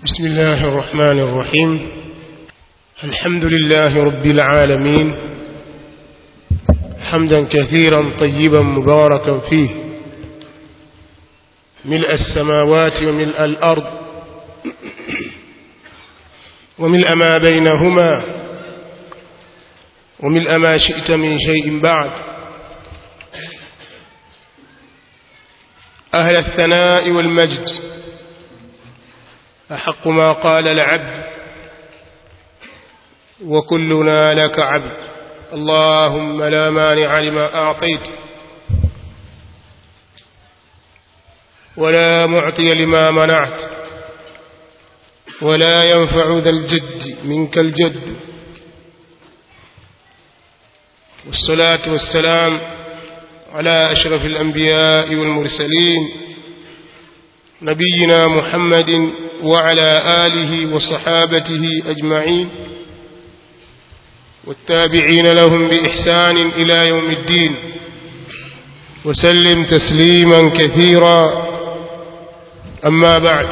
بسم الله الرحمن الرحيم. الحمد لله رب العالمين حمدا كثيرا طيبا مباركا فيه ملء السماوات وملء الأرض وملء ما بينهما وملء ما شئت من شيء بعد. أهل الثناء والمجد أحق ما قال العبد وكلنا لك عبد. اللهم لا مانع لما أعطيت ولا معطي لما منعت ولا ينفع ذا الجد منك الجد. والصلاة والسلام على أشرف الأنبياء والمرسلين نبينا محمد وعلى آله وصحابته أجمعين والتابعين لهم بإحسان إلى يوم الدين وسلم تسليما كثيرا. أما بعد،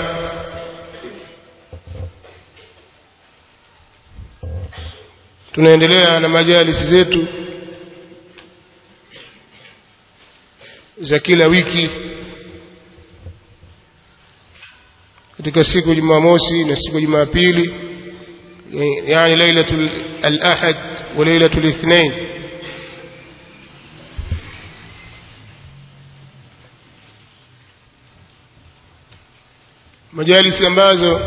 tunaendelea na majalisi zetu za kila wiki katika siku Jumamosi na siku Jumapili, yani lailatul al-ahad wa lailatul ithnain. Majalisi ambazo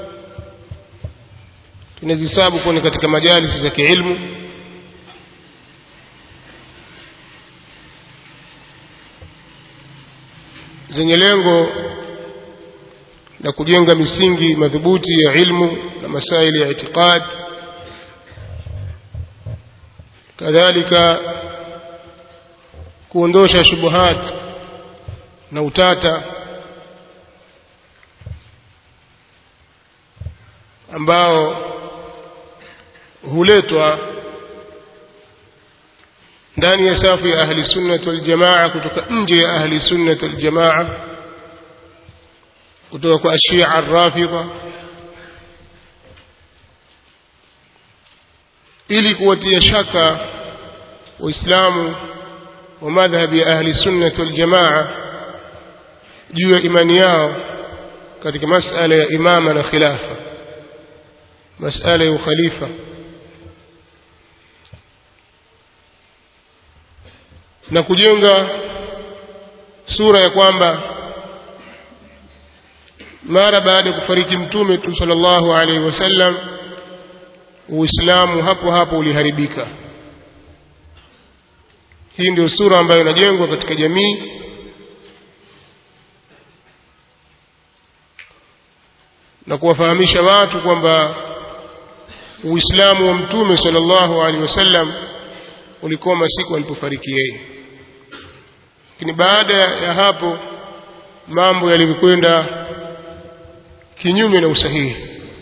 tunazihesabu kuwa katika majalisi za kiilmu zenye lengo na kujenga misingi madhubuti ya ilmu na masaili ya itikad, kadhalika kuondosha shubuhat na utata ambao huletwa ndani ya safu ya ahli sunnah wal jamaa kutoka nje ya ahli sunnah wal jamaa, kutoka kwa Shia ar-Rafidha, ili kuwatia shaka Waislamu wa madhhabi ya ahli sunnah wal jamaa juu ya imani yao katika masala ya imama na khilafa, masala ya ukhalifa, na kujenga sura ya kwamba mara baada ya kufariki mtume tu sallallahu alaihi wasallam Uislamu hapo hapo uliharibika. Hii ndio sura ambayo inajengwa katika jamii, na kuwafahamisha watu kwamba Uislamu wa mtume sallallahu alaihi wasallam ulikoma siku alipofariki yeye. Lakini baada ya hapo mambo yalikwenda kinyume na usahihi,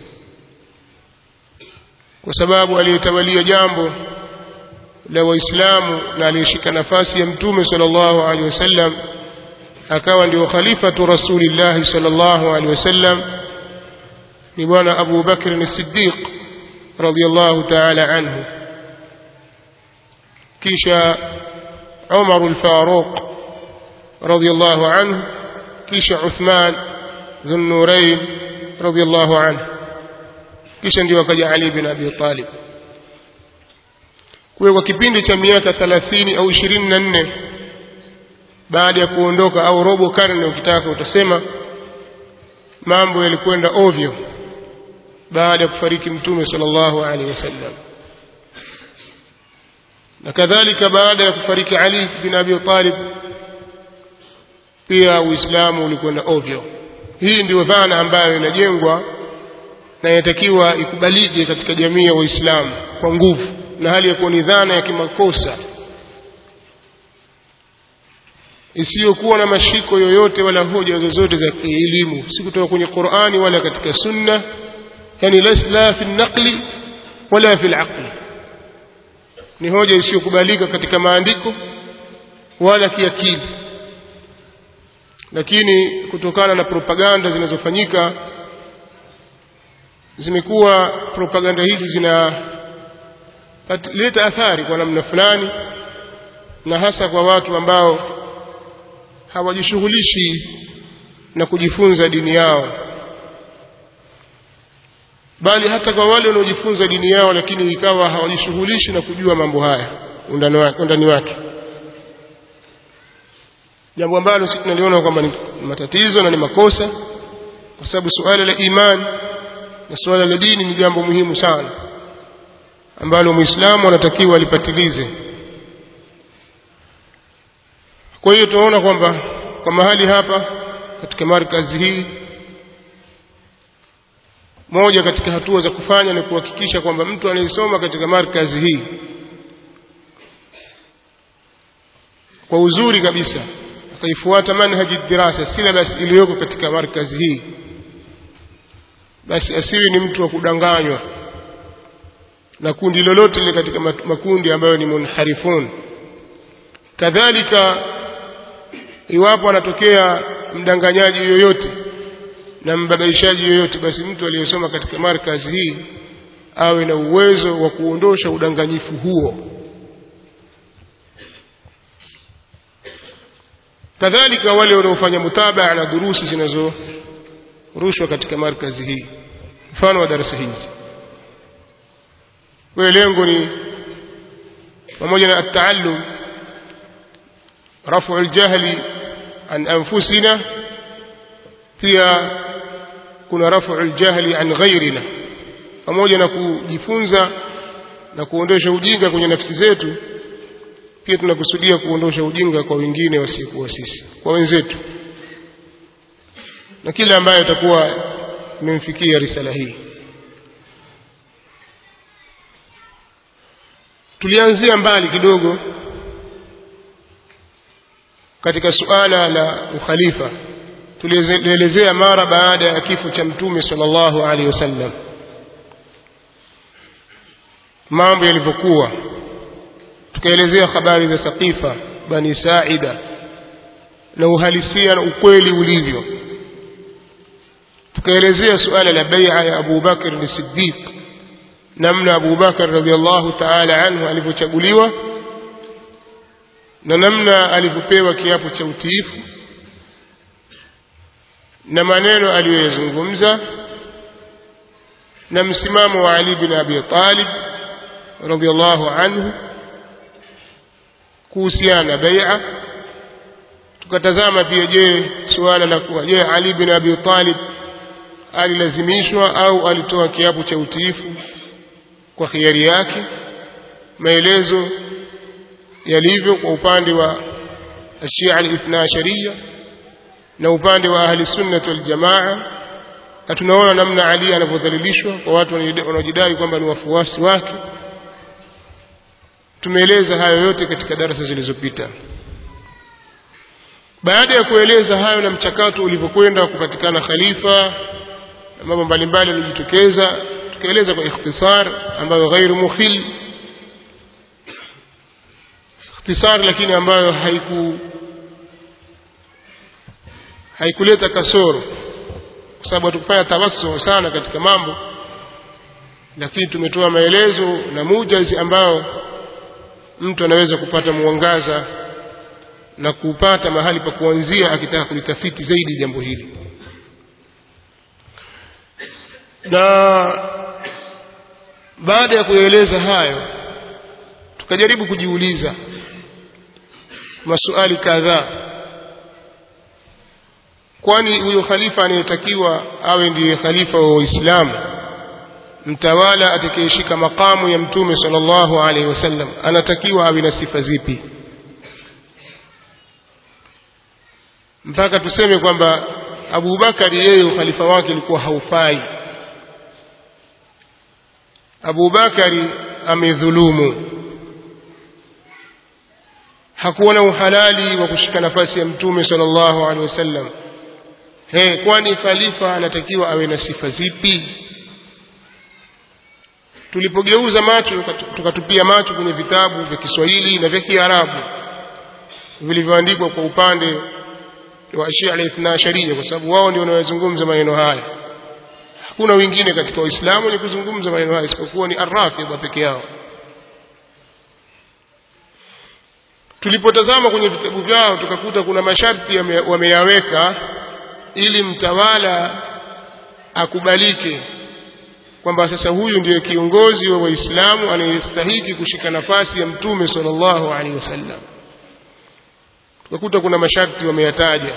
kwa sababu aliyetawalia jambo la Waislamu na aliyeshika nafasi ya mtume sallallahu alaihi wasallam akawa ndio khalifatu rasulillah sallallahu alaihi wasallam ni bwana Abu Bakr as-Siddiq radiyallahu ta'ala anhu, kisha Umar al-Faruq radiyallahu anhu, kisha Uthman dhun Nurayn radiyallahu anhu, kisha ndio akaja Ali bin Abi Talib. Kwa kipindi cha miaka 30 au 24 baada ya kuondoka, au robo karne ukitaka utasema, mambo yalikwenda ovyo baada ya kufariki mtume sallallahu alaihi wasallam, na kadhalika baada ya kufariki Ali bin Abi Talib pia Uislamu ulikwenda ovyo. Hii ndio dhana ambayo inajengwa na inatakiwa ikubalike katika jamii ya Waislamu kwa nguvu, na hali ya kuwa ni dhana ya kimakosa isiyokuwa na mashiko yoyote wala hoja zozote za kielimu, si kutoka kwenye Qur'ani wala katika Sunna, yani la fi naqli wala fi al-aqli. Ni hoja isiyokubalika katika maandiko wala kiakili, lakini kutokana na propaganda zinazofanyika zimekuwa propaganda hizi zinaleta athari kwa namna fulani, na hasa kwa watu ambao hawajishughulishi na kujifunza dini yao, bali hata kwa wale wanaojifunza dini yao lakini ikawa hawajishughulishi na kujua mambo haya undani wake, jambo ambalo sisi tunaliona kwamba ni matatizo na ni makosa, kwa sababu suala la imani na suala la dini ni jambo muhimu sana ambalo Muislamu anatakiwa alipatilize. Kwa hiyo tunaona kwamba kwa mahali hapa katika markazi hii, moja katika hatua za kufanya ni kuhakikisha kwamba mtu anayesoma katika markazi hii kwa uzuri kabisa akaifuata manhaji dirasa syllabus iliyoko katika markazi hii, basi asiwe ni mtu wa kudanganywa na kundi lolote lile katika makundi ambayo ni munharifun. Kadhalika, iwapo anatokea mdanganyaji yoyote na mbabaishaji yoyote, basi mtu aliyesoma katika markazi hii awe na uwezo wa kuondosha udanganyifu huo. Kadhalika, wale wanaofanya mutabaa na durusi zinazorushwa katika markazi hii, mfano wa darasa hizi, kwa lengo ni pamoja na at-taallum, rafu al-jahli an anfusina, pia kuna rafu al-jahli an ghayrina, pamoja na kujifunza na kuondosha ujinga kwenye nafsi zetu, pia tunakusudia kuondosha ujinga kwa wengine wasiokuwa sisi, kwa wenzetu na kila ambaye atakuwa amemfikia risala hii. Tulianzia mbali kidogo katika suala la ukhalifa. Tulielezea mara baada ya kifo cha Mtume sallallahu alaihi wasallam mambo yalivyokuwa, tukaelezea habari za Saqifa, Bani Saida na uhalisia na ukweli ulivyo. Tukaelezea suala la bai'a ya Abu Bakr as-Siddiq, namna Abu Bakr radhiyallahu ta'ala anhu alivyochaguliwa na namna alivyopewa kiapo cha utiifu na maneno aliyozungumza na msimamo wa Ali bin Abi Talib radhiyallahu anhu kuhusiana na bai'a. Tukatazama pia, je, suala la kuwa je Ali bin Abi Talib alilazimishwa au alitoa kiapo cha utiifu kwa khiari yake, maelezo yalivyo kwa upande wa Shia al-Ithna Ashariya na upande wa Ahli Sunnah wal Jamaa, na tunaona namna Ali anavyodhalilishwa kwa watu wanaojidai kwamba ni wafuasi wake. Tumeeleza hayo yote katika darasa zilizopita. Baada ya kueleza hayo na mchakato ulivyokwenda kupatikana khalifa na mambo mbalimbali yalijitokeza, tukaeleza kwa ikhtisar ambayo ghairu mukhil, ikhtisar lakini ambayo haikuleta kasoro, kwa sababu hatukufanya tawassu sana katika mambo, lakini tumetoa maelezo na mujazi ambao mtu anaweza kupata mwangaza na kupata mahali pa kuanzia akitaka kulitafiti zaidi jambo hili. Na baada ya kueleza hayo, tukajaribu kujiuliza maswali kadhaa. Kwani huyo khalifa anayetakiwa awe ndiye khalifa wa Uislamu, mtawala atakayeshika makamu ya Mtume sallallahu alaihi wasallam, anatakiwa awe na sifa zipi? Mpaka tuseme kwamba Abu Bakari yeye ukhalifa wake ulikuwa haufai. Abu Bakari amedhulumu, hakuwa na uhalali wa kushika nafasi ya Mtume sallallahu alaihi wasallam. Kwani khalifa anatakiwa awe na sifa zipi? Tulipogeuza macho tukatupia macho kwenye vitabu vya Kiswahili na vya Kiarabu vilivyoandikwa kwa upande wa Shia al-Ithna Ashariya, kwa sababu wao ndio wanazungumza maneno haya. hakuna wengine katika Waislamu ni kuzungumza maneno haya isipokuwa ni Ar-Rafidha peke yao. Tulipotazama kwenye vitabu vyao tukakuta kuna masharti wameyaweka ili mtawala akubalike kwamba sasa huyu ndiye kiongozi wa Waislamu anayestahili kushika nafasi ya Mtume sallallahu alaihi wasallam. Tukakuta kuna masharti wameyataja.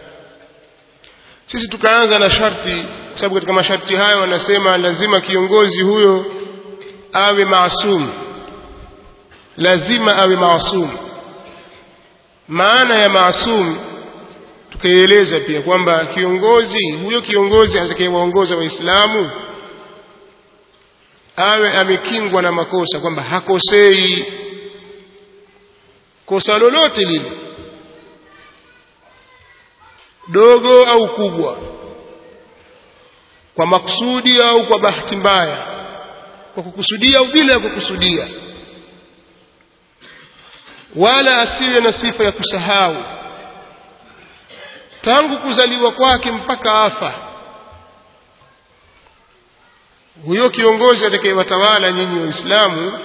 Sisi tukaanza na sharti, kwa sababu katika masharti hayo wanasema lazima kiongozi huyo awe maasum. Lazima awe maasum. Maana ya maasum tukaeleza pia kwamba huyo kiongozi atakayewaongoza Waislamu awe amekingwa na makosa, kwamba hakosei kosa lolote lile, dogo au kubwa, kwa maksudi au kwa bahati mbaya, kwa kukusudia au bila ya kukusudia, wala asiwe na sifa ya kusahau tangu kuzaliwa kwake mpaka afa. Huyo kiongozi atakayewatawala nyinyi Waislamu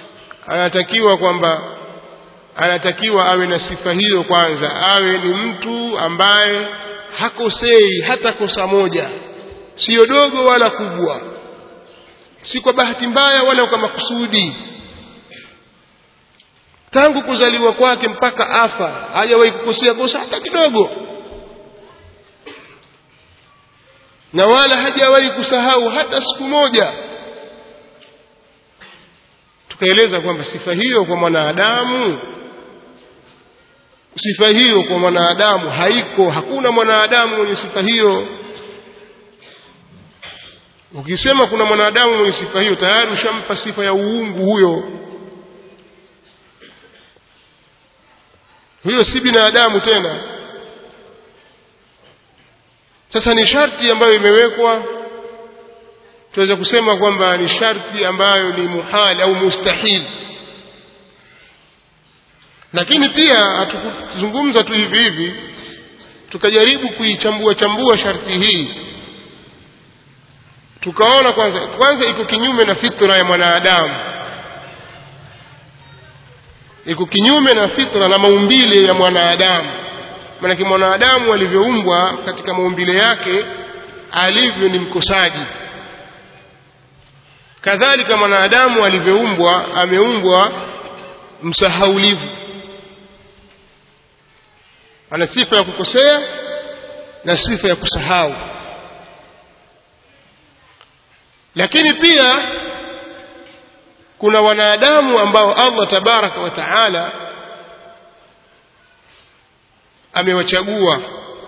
anatakiwa awe na sifa hiyo. Kwanza awe ni mtu ambaye hakosei hata kosa moja, sio dogo wala kubwa, si kwa bahati mbaya wala kwa makusudi. Tangu kuzaliwa kwake mpaka afa hajawahi kukosea kosa hata kidogo, na wala hajawahi kusahau hata siku moja. Tukaeleza kwamba sifa hiyo kwa mwanadamu haiko. Hakuna mwanadamu mwenye sifa hiyo. Ukisema kuna mwanadamu mwenye sifa hiyo, tayari ushampa sifa ya uungu huyo si binadamu tena. Sasa ni sharti ambayo imewekwa, tuweza kusema kwamba ni sharti ambayo ni muhali au mustahil. Lakini pia hatukuzungumza tu hivi hivi, tukajaribu kuichambua sharti hii. Tukaona kwanza iko kinyume na fitra ya mwanadamu, iko kinyume na fitra na maumbile ya mwanadamu. Maana mwanadamu alivyoumbwa katika maumbile yake alivyo ni mkosaji. Kadhalika mwanadamu alivyoumbwa ameumbwa msahaulivu, ana sifa ya kukosea na sifa ya kusahau. Lakini pia kuna wanadamu ambao Allah tabaraka wa taala amewachagua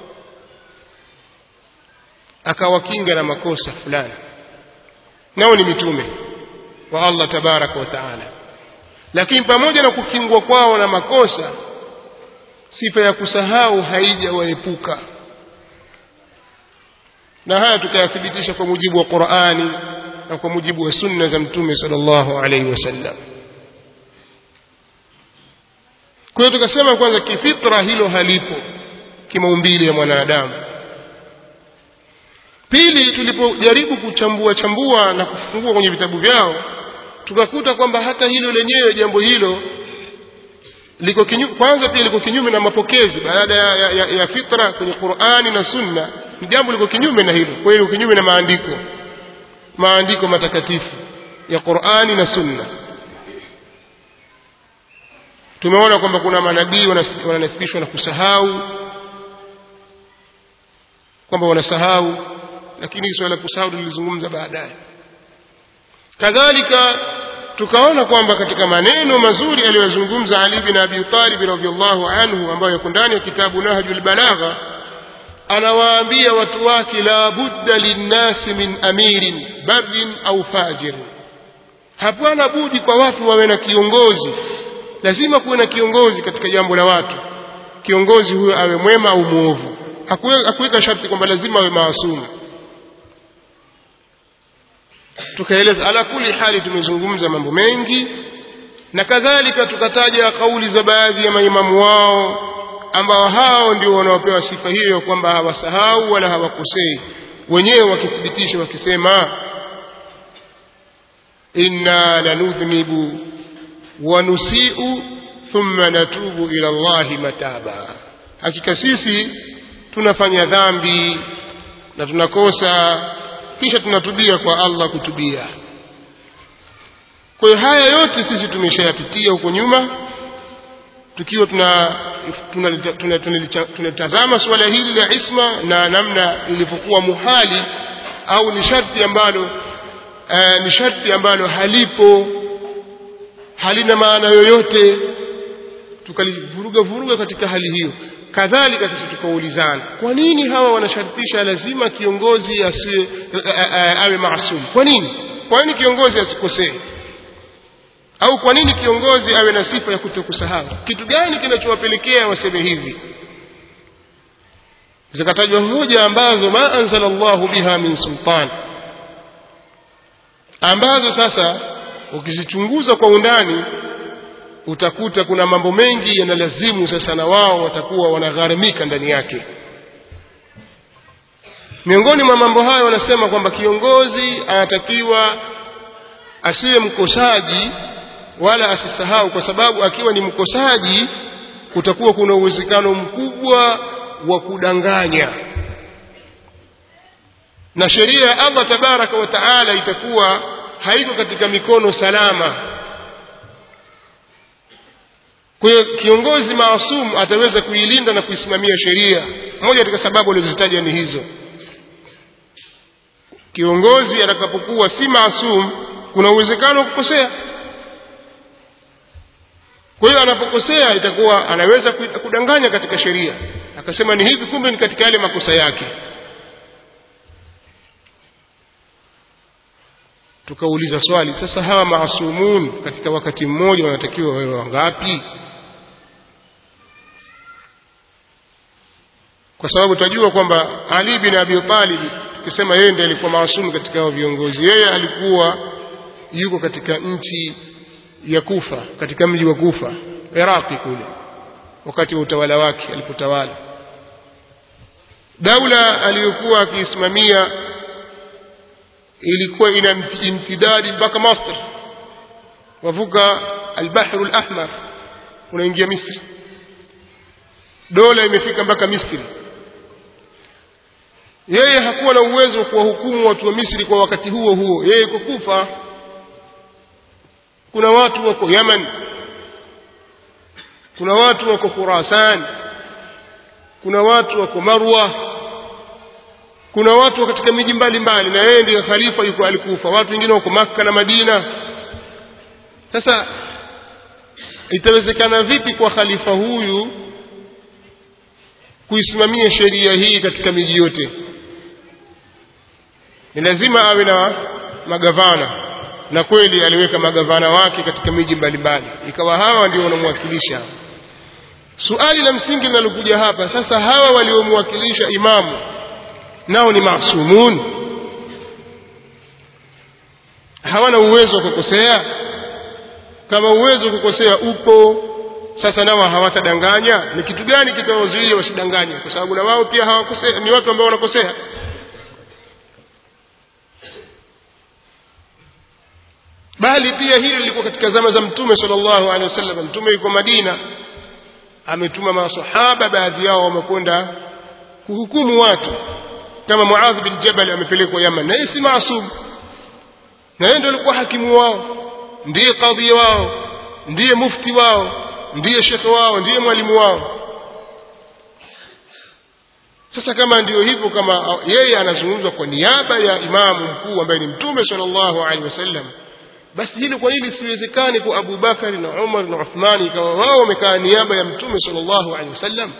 akawakinga na makosa fulani, nao ni mitume wa Allah tabaraka wa taala. Lakini pamoja na kukingwa kwao na makosa, sifa ya kusahau haijawaepuka. Na haya tukayathibitisha kwa mujibu wa Qur'ani na kwa mujibu wa sunna za Mtume sallallahu alaihi wasallam. Kwa hiyo tukasema kwanza kifitra hilo halipo kimaumbile ya mwanadamu. Pili, tulipojaribu kuchambua na kufungua kwenye vitabu vyao, tukakuta kwamba hata hilo lenyewe jambo hilo liko kinyume. Kwanza pia liko kinyume na mapokezi baada ya fitra kwenye Qur'ani na Sunna. Ni jambo liko kinyume na hilo. Kwa hiyo kinyume na maandiko matakatifu ya Qur'ani na Sunna. Tumeona kwamba kuna manabii wananasibishwa na kusahau, kwamba wanasahau, lakini swala la kusahau tulizungumza baadaye. Kadhalika tukaona kwamba katika maneno mazuri aliyozungumza Ali bin Abi Talib radhiyallahu anhu, ambayo yako ndani ya kitabu Nahjul Balagha, anawaambia watu wake, la budda linnasi min amirin barrin au fajir. Hapana budi kwa watu wawe na kiongozi, lazima kuwe na kiongozi katika jambo la watu. Kiongozi huyo awe mwema au muovu. Hakuweka sharti kwamba lazima awe maasumu. Tukaeleza ala kuli hali, tumezungumza mambo mengi, na kadhalika tukataja kauli za baadhi ya maimamu wao ambao hao ndio wanaopewa sifa hiyo kwamba hawasahau wala hawakosei. wenyewe wakithibitisha wakisema inna lanudhnibu wa nusi'u thumma natubu ila Allahi mataba, hakika sisi tunafanya dhambi na tunakosa kisha tunatubia kwa Allah kutubia. Kwa hiyo haya yote sisi tumeshayapitia huko nyuma tukiwa tunatazama suala hili la isma na namna ilivyokuwa muhali au ni sharti ambalo halipo, halina maana yoyote, tukalivuruga katika hali hiyo. Kadhalika sisi tukaulizana, kwa nini hawa wanashartisha lazima kiongozi awe maasum? Kwa nini kiongozi asikosee? Au kwa nini kiongozi awe na sifa ya kutokusahau? Kitu gani kinachowapelekea waseme hivi? Zikatajwa hoja ambazo ma anzala Allahu biha min sultan, ambazo sasa ukizichunguza kwa undani utakuta kuna mambo mengi yanalazimu sasa na wao watakuwa wanagharamika ndani yake. Miongoni mwa mambo hayo wanasema kwamba kiongozi anatakiwa asiwe mkosaji wala asisahau, kwa sababu akiwa ni mkosaji kutakuwa kuna uwezekano mkubwa wa kudanganya, na sheria ya Allah tabaraka wa taala itakuwa haiko katika mikono salama. Kwa hiyo kiongozi maasum ataweza kuilinda na kuisimamia sheria. Moja katika sababu alizozitaja ni hizo. Kiongozi atakapokuwa si maasum kuna uwezekano wa kukosea. Kwa hiyo anapokosea itakuwa anaweza kudanganya katika sheria, akasema ni hivi, kumbe ni katika yale makosa yake. Tukauliza swali, sasa hawa maasumun katika wakati mmoja wanatakiwa wawe wangapi? Kwa sababu tunajua kwamba Ali bin Abi Talib, tukisema yeye ndiye alikuwa maasum katika hao viongozi, yeye alikuwa yuko katika nchi ya Kufa, katika mji wa Kufa Iraqi kule, wakati wa utawala wake alipotawala. Daula aliyokuwa akisimamia ilikuwa ina imtidadi mpaka Masr, wavuka al-Bahr al-Ahmar unaingia Misri. Dola imefika mpaka Misri. Yeye hakuwa na uwezo wa kuwahukumu watu wa Misri kwa wakati huo huo, yeye yuko Kufa. Kuna watu wako Yemen, kuna watu wako Khurasan, kuna watu wako Marwa, kuna watu katika miji mbalimbali, na yeye ndiye khalifa yuko Al-Kufa. Watu wengine wako Makka na Madina. Sasa itawezekana vipi kwa khalifa huyu kuisimamia sheria hii katika miji yote? Ni lazima awe na magavana, na kweli aliweka magavana wake katika miji mbalimbali, ikawa hawa ndio wanamwakilisha. Suali la msingi linalokuja hapa sasa, hawa waliomwakilisha imamu nao ni maasumun? Hawana uwezo wa kukosea? Kama uwezo wa kukosea upo, sasa nao hawatadanganya? Ni kitu gani kitawazuia wasidanganye? Kwa sababu na wao pia hawakosea, ni watu ambao wanakosea. Bali pia hili lilikuwa katika zama za Mtume sallallahu alaihi wasallam. Mtume yuko Madina, ametuma masahaba, baadhi yao wamekwenda kuhukumu watu, kama Muadh bin Jabal amepelekwa Yemen, na yeye si maasum, na yeye ndiye alikuwa hakimu wao, ndiye kadhi wao, ndiye mufti wao, ndiye shekhi wao, ndiye mwalimu wao. Sasa kama ndio hivyo, kama yeye anazungumza kwa niaba ya imamu mkuu ambaye ni Mtume sallallahu alaihi wasallam, basi hilo kwa nini siwezekane kwa Abu Bakari na Umar na Uthmani kama wao wamekaa niaba ya Mtume sallallahu alaihi wasallam?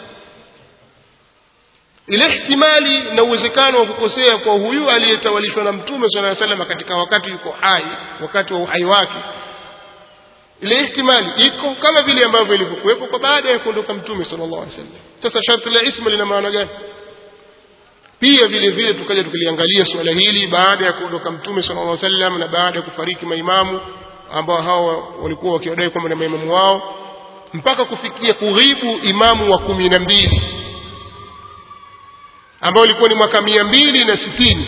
Ile ihtimali na uwezekano wa kukosea kwa huyu aliyetawalishwa na Mtume sallallahu alaihi wasallam katika wakati yuko hai, wakati wa uhai wake, ile ihtimali iko kama vile ambavyo ilivyokuwepo kwa baada ya kuondoka Mtume sallallahu alaihi wasallam. Sasa sharti la isma lina maana gani? Pia vile vile tukaja tukiliangalia swala hili baada ya kuondoka Mtume sallallahu alaihi wasallam na baada ya kufariki maimamu ambao hao walikuwa wakiwadai kwamba ni maimamu wao, mpaka kufikia kughibu imamu wa 12. ambao ulikuwa ni mwaka 260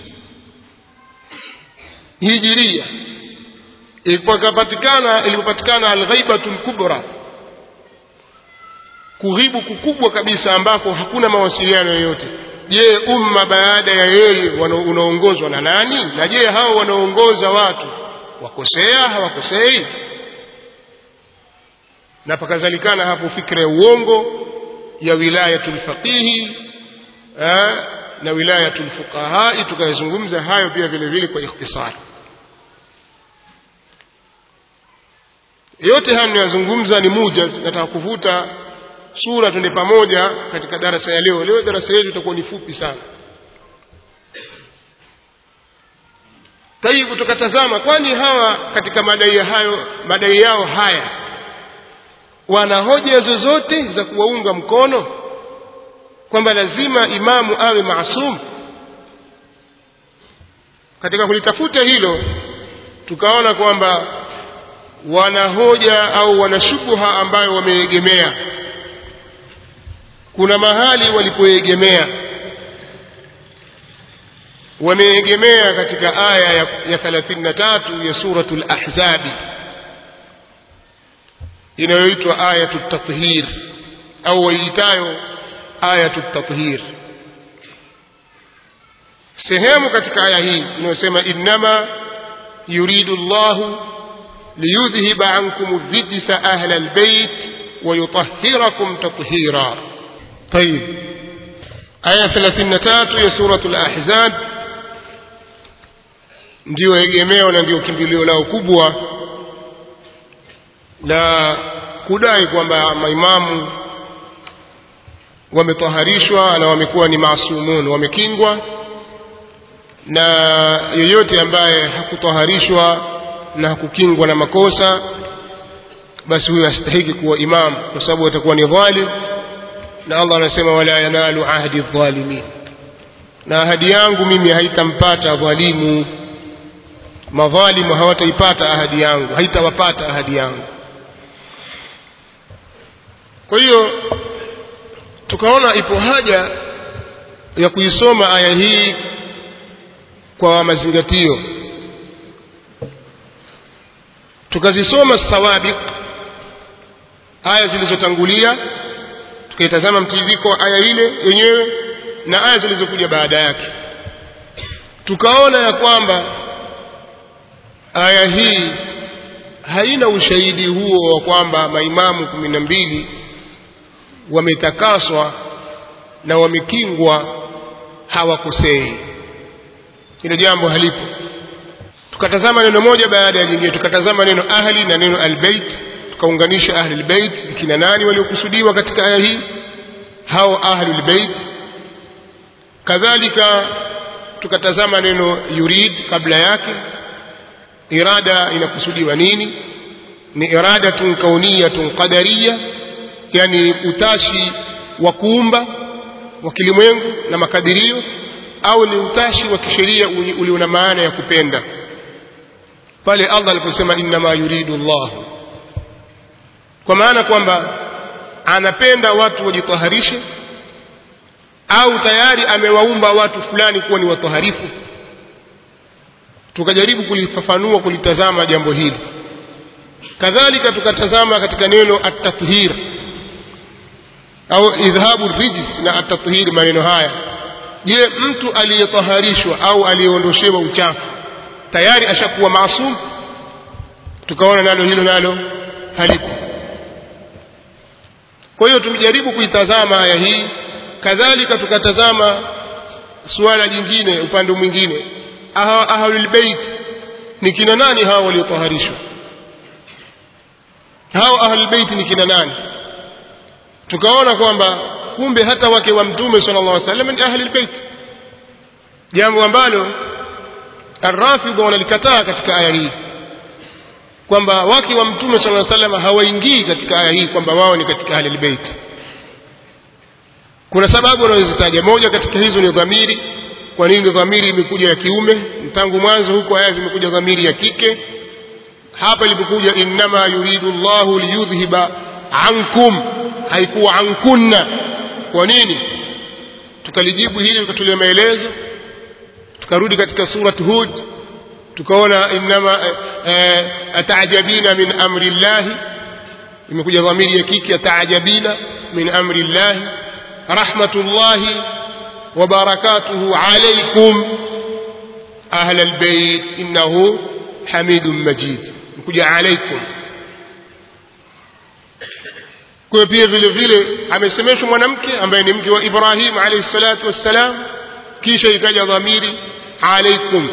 hijiria, ilipopatikana al-ghaibatul kubra, kughibu kukubwa kabisa ambako hakuna mawasiliano yoyote. Je, umma baada ya yeye unaongozwa na nani? Na je, hao wanaongoza watu wakosea hawakosei? Na pakazalikana hapo fikra ya uongo ya wilayatul faqihi na wilayatul fuqaha. Tukayazungumza hayo pia vile vile kwa ikhtisari. Yote haya ninayozungumza ni mujaz, nataka kuvuta sura twende pamoja katika darasa ya leo. Leo darasa yetu itakuwa ni fupi sana. Tayeb, tukatazama kwani hawa katika madai yao haya wana hoja zozote za kuwaunga mkono kwamba lazima imamu awe maasum? Katika kulitafuta hilo tukaona kwamba wana hoja au wana shubha ambayo wameegemea. Kuna mahali walipoegemea, wameegemea katika aya ya 33 ya suratul Ahzab inayoitwa ayatut tathhir au waitayo ayatut tathhir. Sehemu katika aya hii inayosema innama yuridu Allahu liyudhhiba ankum ar-rijsa ahla al-bayt wa yutahhirakum tathhira. طيب, aya 33 ya suratul Ahzab ndio egemeo na ndio kimbilio lao kubwa la kudai kwamba maimamu wametoharishwa na wamekuwa ni maasumun, wamekingwa, na yeyote ambaye hakutoharishwa na hakukingwa na makosa basi huyo astahili kuwa imam, kwa sababu atakuwa ni dhalim. Na Allah anasema wala yanalu ahdi adh-dhalimin, na ahadi yangu mimi haitampata dhalimu, madhalimu hawataipata ahadi yangu, haitawapata ahadi yangu. Kwa hiyo tukaona ipo haja ya kuisoma aya hii kwa mazingatio. Tukazisoma sawabiq, aya zilizotangulia, tukaitazama mtiririko wa aya ile yenyewe na aya zilizokuja baada yake. Tukaona ya kwamba aya hii haina ushahidi huo wa kwamba maimamu 12 wametakaswa na wamekingwa hawakosei. Hilo jambo halipo. Tukatazama neno moja baada ya jingine. Tukatazama neno ahli na neno albayt, tukaunganisha ahli albayt kina nani waliokusudiwa katika aya hii, hao ahli albayt. Kadhalika tukatazama neno yurid kabla yake, irada inakusudiwa nini? Ni iradatun kauniyatun qadariyya, yani utashi wa kuumba wa kilimwengu na makadirio, au ni utashi wa kisheria ulio na maana ya kupenda. Pale Allah aliposema inma yuridu Allah, kwa maana kwamba anapenda watu wajitaharishe, au tayari amewaumba watu fulani kuwa ni wataharifu. Tukajaribu kulifafanua, kulitazama jambo hili. Kadhalika tukatazama katika neno at-tathhir au idhhabu rijs na at-tathhir, maneno haya. Je, mtu aliyetaharishwa au aliyeondoshewa uchafu tayari ashakuwa maasum? Tukaona nalo hilo nalo halipo. Kwa hiyo tumejaribu kuitazama aya hii. Kadhalika tukatazama suala jingine, upande mwingine, ahlul bait ni kina nani hao waliotaharishwa? Hao ahlul bait ni kina nani? Tukaona kwamba kumbe hata wake wa Mtume sallallahu alaihi wasallam ni ahlul bait, jambo ambalo ar-Rafidha wanalikataa katika aya hii, kwamba wake wa Mtume sallallahu alaihi wasallam hawaingii katika aya hii, kwamba wao ni katika ahlul bait. Kuna sababu wanazozitaja. Moja katika hizo ni dhamiri. Kwa nini dhamiri imekuja ya kiume? Tangu mwanzo huko aya zimekuja dhamiri ya kike. Hapa ilipokuja inma yuridu Allahu liyudhhiba ankum, haikuwa ankunna. Kwa nini? tukalijibu hili, tukatolea maelezo, tukarudi katika surat Hud tukaona inma ataajabina min amri Allah, imekuja dhamiri ya kike ataajabina min amri Allah, rahmatullahi wa barakatuhu alaykum ahla albayt innahu hamidun majid, imekuja alaykum. Kwa pia vile vile amesemeshwa mwanamke ambaye ni mke wa Ibrahim alayhi salatu wassalam, kisha ikaja dhamiri alaykum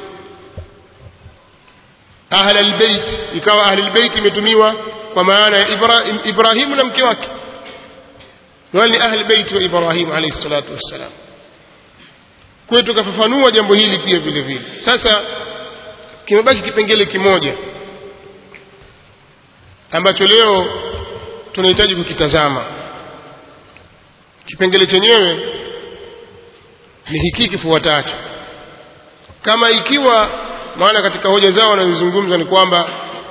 ahla albayt, ikawa ahli albayt imetumiwa kwa maana ya Ibrahim na mke wake, wale ahli albayt wa Ibrahim alayhi salatu wassalam. Kwa tukafafanua jambo hili pia vile vile. Sasa kimebaki kipengele kimoja ambacho leo tunahitaji kukitazama. Kipengele chenyewe ni hiki kifuatacho. Kama ikiwa maana katika hoja zao wanazozungumza ni kwamba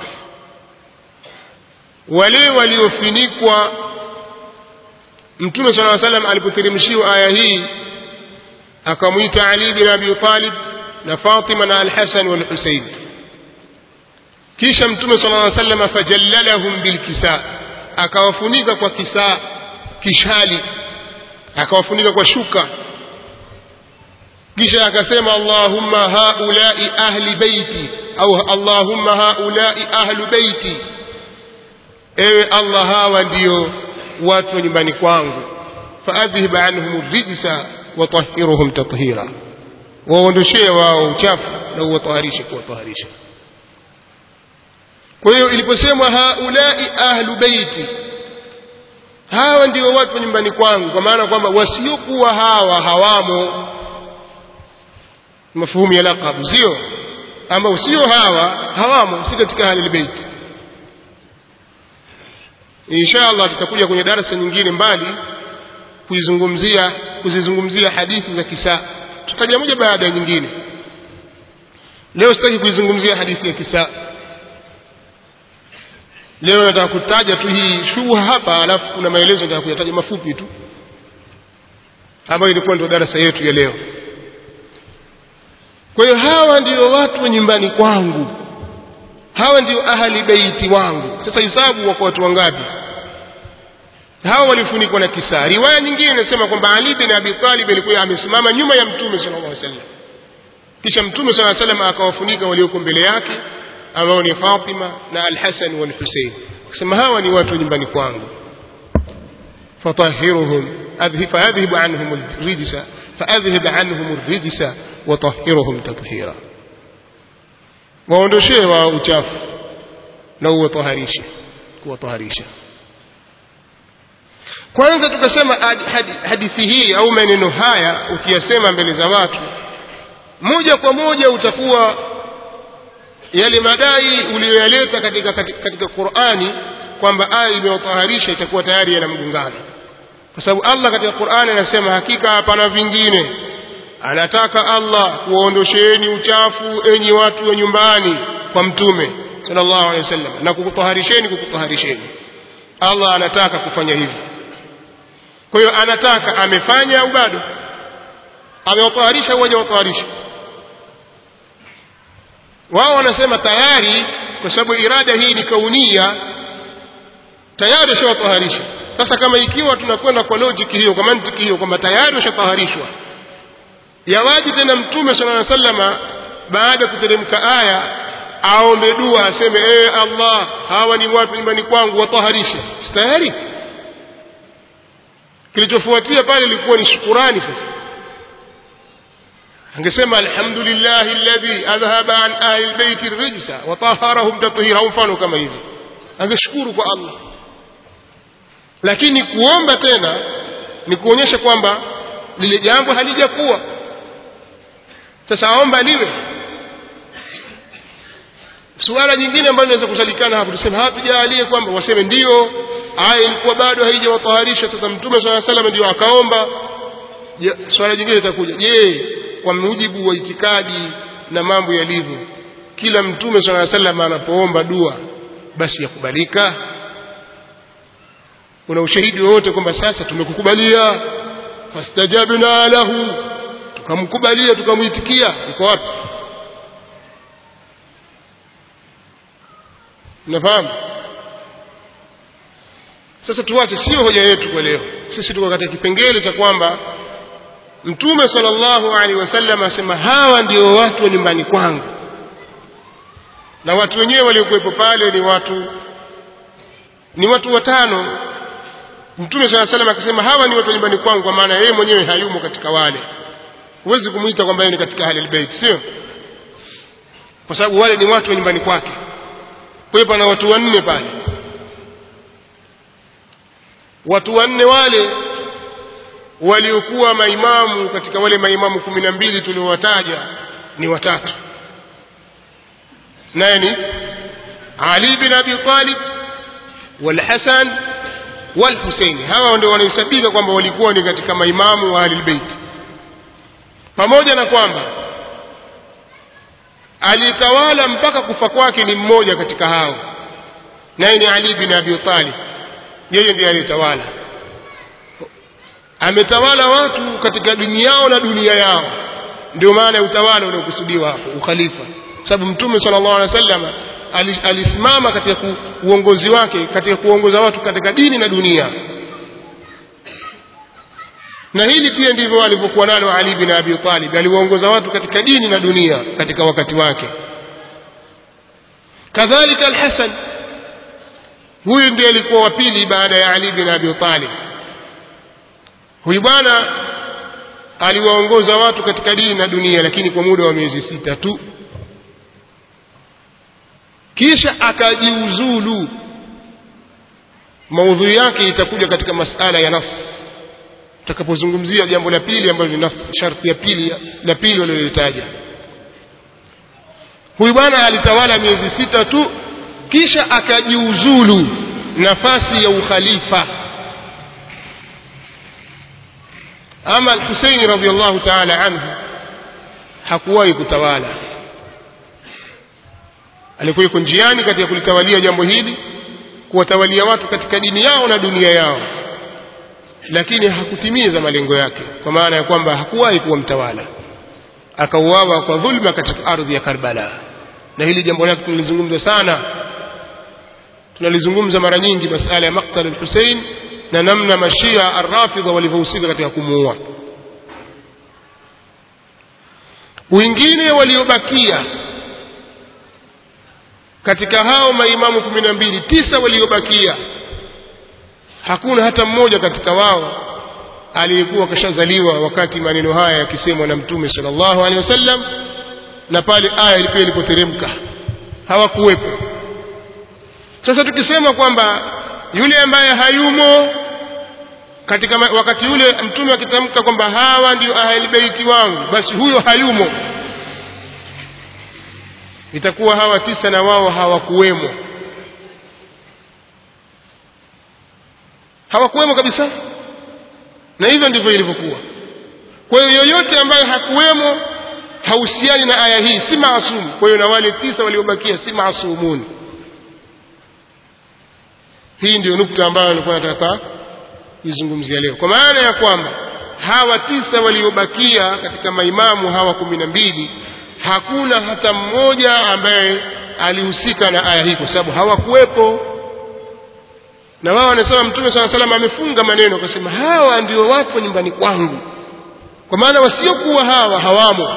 wale waliofinikwa Mtume sallallahu alaihi wasallam alipoteremshiwa aya hii akamuita Ali bin Abi Talib na Fatima na Al-Hasan wal Husayn, kisha Mtume sallallahu alaihi wasallam fajallalahum bilkisa, akawafunika kwa kisa kishali, akawafunika kwa shuka, kisha akasema Allahumma haulai ahli baiti au Allahumma haulai ahlu baiti, ewe Allah hawa ndio watu wa nyumbani kwangu, faadhhib anhum rijsa wa tahhirhum tathira, waondoshee wao uchafu na uwataharishe kuwataharisha. Kwa hiyo iliposemwa haulai ahlu baiti, hawa ndio watu wa nyumbani kwangu, kwa maana kwamba wasiokuwa hawa hawamo, mafhumu ya laqab, sio ambao sio hawa hawamo, si katika ahli albayt. Inshallah tutakuja kwenye darasa nyingine mbali kuzizungumzia hadithi za kisa, tutaja moja baada ya nyingine. Leo sitaki kuizungumzia hadithi ya kisa, leo nataka kutaja tu hii shubha hapa, alafu kuna maelezo nataka kuyataja mafupi tu ambayo ilikuwa ndio darasa yetu ya leo. Kwa hiyo hawa ndio watu wa nyumbani kwangu, hawa ndio ahli baiti wangu. Sasa hisabu wako watu wangapi hawa walifunikwa na kisa? Riwaya nyingine inasema kwamba Ali bin Abi Talib alikuwa amesimama nyuma ya Mtume sallallahu alaihi wasallam, kisha Mtume sallallahu alaihi wasallam akawafunika walioko mbele yake ambao ni Fatima na Al-Hasan wal Husayn, akasema hawa ni watu wa nyumbani kwangu, fatahhiruhum adhhib anhum ar-rijsa faadhhib anhum ar-rijsa wa tahhiruhum tathira, waondoshee wao uchafu na uwataharishe kuwataharisha. Kwanza tukasema hadithi hii au maneno haya ukiyasema mbele za watu, moja kwa moja utakuwa yale madai uliyoyaleta katika Qur'ani kwamba aya imewataharisha itakuwa tayari yana mgongano, kwa sababu Allah katika Qur'ani anasema hakika hapana vingine, anataka Allah kuondosheeni uchafu enyi watu wa nyumbani kwa Mtume sallallahu alaihi wasallam na kukutaharisheni. Allah anataka kufanya hivi. Kwa hiyo anataka, amefanya au bado? Amewataharisha au hajawataharisha? Wao wanasema tayari, kwa sababu irada hii ni kaunia, tayari ashawataharisha. Sasa kama ikiwa tunakwenda kwa logic hiyo, kwa mantiki hiyo kwamba tayari ashataharishwa, yawaji tena Mtume sallallahu alaihi wasallam baada kuteremka aya aombe dua aseme Allah hawa ni watu nyumbani kwangu wataharishe? Tayari kilichofuatia pale ilikuwa ni shukrani. Sasa angesema alhamdulillahi alladhi adhhaba an ahli albayt ar-rijsa wa tahharahum tathira, mfano kama hivi, angeshukuru kwa Allah. Lakini kuomba tena ni kuonyesha kwamba lile jambo halijakuwa. Sasa aomba liwe. Suala nyingine ambalo linaweza kusalikana hapo, tuseme hatujalie kwamba waseme ndio aya ilikuwa bado haijawataharisha, sasa Mtume sallallahu alaihi wasallam ndio akaomba. Swala jingine litakuja, je, kwa mujibu wa itikadi na mambo yalivyo, kila Mtume sallallahu alaihi wasallam anapoomba dua basi yakubalika? Kuna ushahidi wote kwamba sasa tumekukubalia fastajabna lahu, tukamkubalia tukamuitikia. Iko wapi? Nafahamu? Sasa tuache, sio hoja yetu kwa leo. Sisi tuko katika kipengele cha kwamba Mtume sallallahu alaihi wasallam asema hawa ndio watu wa nyumbani kwangu, na watu wenyewe waliokuwepo pale ni watu watano. Mtume sallallahu alaihi wasallam akasema hawa ni watu wa nyumbani kwangu, kwa maana yeye mwenyewe hayumo katika wale. Huwezi kumuita kwamba yeye ni katika ahli albayt, sio? Kwa sababu wale ni watu wa nyumbani kwake. Kwa hiyo pana watu wanne pale. Watu wanne wale waliokuwa maimamu katika wale maimamu 12 tuliowataja ni watatu. Nani? Ali bin Abi Talib wal Hasan wal Husayn. Hawa ndio wanahesabika kwamba walikuwa ni katika maimamu wa Ahlul Bait, pamoja na kwamba alitawala mpaka kufa kwake ni mmoja katika hao, naye ni Ali bin Abi Talib. Yeye ndiye alitawala, ametawala watu katika dini yao na dunia yao. Ndio maana utawala unaokusudiwa hapo ukhalifa, sababu Mtume sallallahu alaihi wasallam alisimama katika uongozi wake katika kuongoza watu katika dini na dunia, na hili pia ndivyo alivyokuwa nalo Ali bin Abi Talib. Aliwaongoza watu katika dini na dunia katika wakati wake. Kadhalika al-Hasan, huyu ndiye alikuwa wa pili baada ya Ali bin Abi Talib. Huyu bwana aliwaongoza watu katika dini na dunia, lakini kwa muda wa miezi 6 tu, kisha akajiuzulu. Maudhui yake itakuja katika masala ya nafsi tutakapozungumzia jambo la pili ambalo ni nafsi, sharti ya pili la pili walilolitaja. Huyu bwana alitawala miezi 6 tu, kisha akajiuzulu nafasi ya ukhalifa. Ama al-Husayn radhiyallahu ta'ala anhu hakuwahi kutawala. Alikuwa yuko njiani katika kulitawalia jambo hili, kuwatawalia watu katika dini yao na dunia yao, lakini hakutimiza malengo yake, kwa maana ya kwamba hakuwahi kuwa mtawala. Akauawa kwa dhulma katika ardhi ya Karbala, na hili jambo lake tunalizungumza sana, tunalizungumza mara nyingi, masala ya maqtal al-Husayn na namna mashia ar-Rafidha walivyohusika katika kumuua. Wengine waliobakia katika hao maimamu 12, 9 waliobakia, hakuna hata mmoja katika wao aliyekuwa kashazaliwa wakati maneno haya yakisemwa na Mtume sallallahu alaihi wasallam, na pale aya ilipia ilipoteremka hawakuwepo. Sasa tukisema kwamba yule ambaye hayumo katika wakati yule Mtume akitamka kwamba hawa ndio ahli baiti wangu, basi huyo hayumo, itakuwa hawa 9 na wao hawakuwemo. Hawakuwemo kabisa, na hivyo ndivyo ilivyokuwa. Kwa hiyo yoyote ambaye hakuwemo hausiani na aya hii, si maasumu. Kwa hiyo na wale 9 waliobakia si maasumuni. Hii ndio nukta ambayo nilikuwa nataka kuzungumzia leo, kwa maana ya kwamba hawa 9 waliobakia katika maimamu hawa 12, hakuna hata mmoja ambaye alihusika na aya hii, kwa sababu hawakuwepo. Na wao wanasema Mtume sallallahu alaihi wasallam amefunga maneno akasema hawa ndio watu wa nyumbani kwangu, kwa maana wasiokuwa hawa hawamo.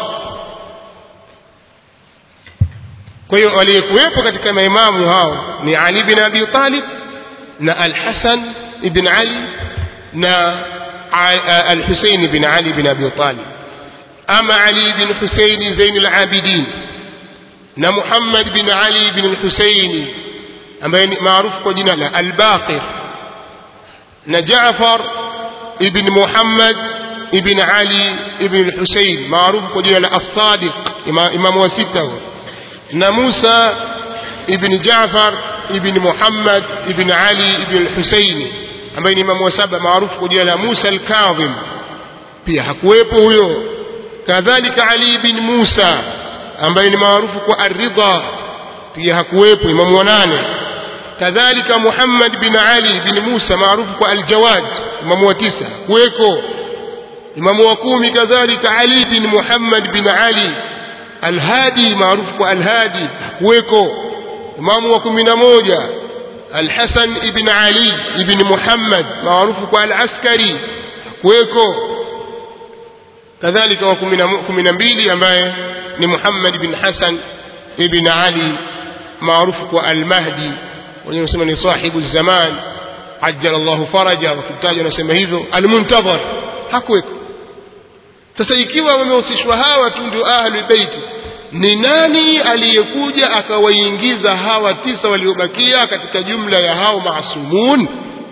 Kwa hiyo waliyekuwepo katika maimamu hao ni Ali bin Abi Talib na al-Hasan ibn Ali na al-Husayn ibn Ali bin Abi Talib. Ama Ali bin Husayn Zain al-Abidin na Muhammad bin Ali bin al-Husayn ambaye ni maarufu kwa jina la al-Baqir, na Jaafar ibn Muhammad ibn Ali ibn al-Husayn maarufu kwa jina la as-Sadiq, imamu wa 6, na Musa ibn Jaafar ibn Muhammad ibn Ali ibn al-Husayn ambaye ni imamu wa 7 maarufu kwa jina la Musa al-Kadhim, pia hakuwepo huyo. Kadhalika Ali bin Musa ambaye ni maarufu kwa ar-Ridha, pia hakuwepo, imamu wa 8. Kadhalika Muhammad bin Ali bin Musa maarufu kwa al-Jawad, imamu wa 9, kuweko. imamu wa 10 kadhalika Ali bin Muhammad bin Ali al-Hadi maarufu kwa al-Hadi hakuweko. Imamu wa 11 al-Hasan ibn Ali ibn Muhammad maarufu kwa al-Askari hakuweko. kadhalika wa 12 ambaye ni Muhammad bin Hasan ibn Ali maarufu kwa al-Mahdi, wenyewe wanasema ni sahibu zaman ajjala Allahu faraja, wakitaja wanasema hivyo al-Muntadhar hakuweko. Sasa ikiwa wamehusishwa hawa tu ndio ahlul bait, ni nani aliyekuja akawaingiza hawa 9 waliobakia katika jumla ya hao maasumun?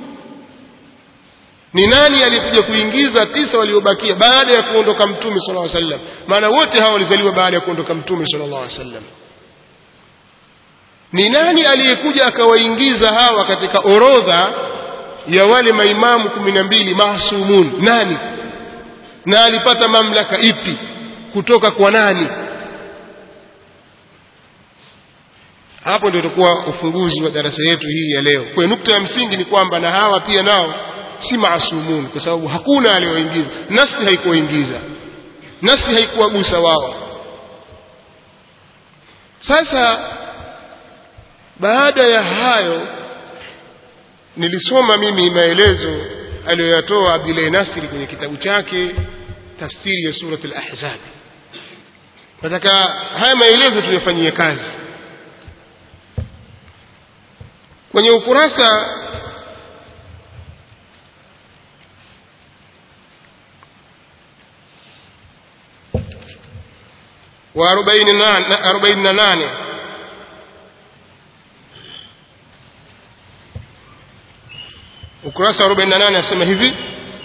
Ni nani aliyekuja kuingiza 9 waliobakia baada ya kuondoka mtume sallallahu alaihi wasallam? Maana wote hao walizaliwa baada ya kuondoka mtume sallallahu alaihi wasallam. Ni nani aliyekuja akawaingiza hawa katika orodha ya wale maimamu 12 maasumun? Nani? Na alipata mamlaka ipi kutoka kwa nani? Hapo ndio tutakuwa ufunguzi wa darasa yetu hii ya leo. Kwa nukta ya msingi ni kwamba na hawa pia nao si maasumun, kwa sababu hakuna aliyoingiza, nafsi haikuingiza, nafsi haikuwagusa wao. Sasa baada ya hayo nilisoma mimi maelezo aliyoyatoa Abdullah Nasri kwenye kitabu chake tafsiri ya sura al-Ahzab. Nataka haya maelezo tuyafanyie kazi. Kwenye ukurasa wa 48 ukurasa 48 asema hivi: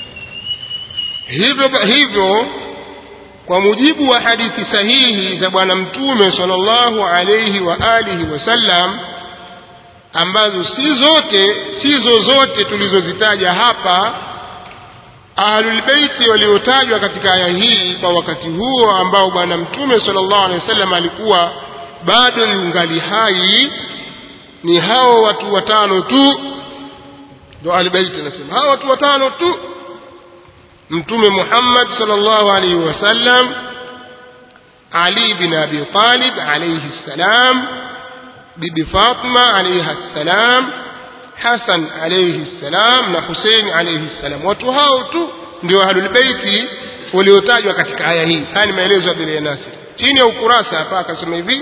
hivyo kwa mujibu wa hadithi sahihi za bwana mtume sallallahu alayhi wa alihi wasallam, ambazo sizo zote tulizozitaja hapa, ahlul bait waliotajwa katika aya hii kwa wakati huo ambao bwana mtume sallallahu alayhi wasallam alikuwa bado yungali hai ni hao watu 5 tu. Ndio ahlul bait nasema hao watu 5 tu: mtume Muhammad sallallahu alayhi wasallam, Ali bin Abi Talib alayhi salam, bibi Fatima alayha salam, Hasan alayhi salam na Hussein alayhi salam. Watu hao tu ndio ahlul bait waliotajwa katika aya hii. Haya ni maelezo ya Abdullah Nasir. Chini ya ukurasa hapa akasema hivi: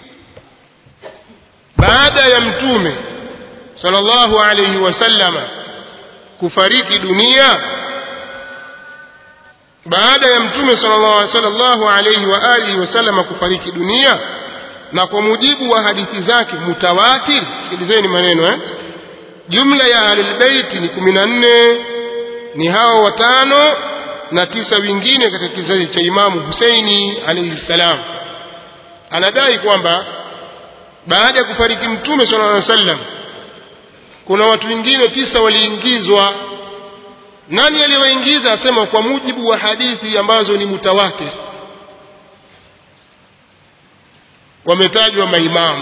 baada ya mtume sallallahu alayhi wasallam kufariki dunia, baada ya mtume sallallahu alayhi wa alihi wasallam kufariki dunia, na kwa mujibu wa hadithi zake mutawatir, sikilizeni maneno jumla ya ahlul bait ni 14, ni hao 5 na 9 wengine katika kizazi cha Imamu Husaini alayhi salam. Anadai kwamba baada ya kufariki mtume sallallahu alayhi wasallam kuna watu wengine 9 waliingizwa. Nani aliwaingiza? Asema kwa mujibu wa hadithi ambazo ni mutawatir, wametajwa maimamu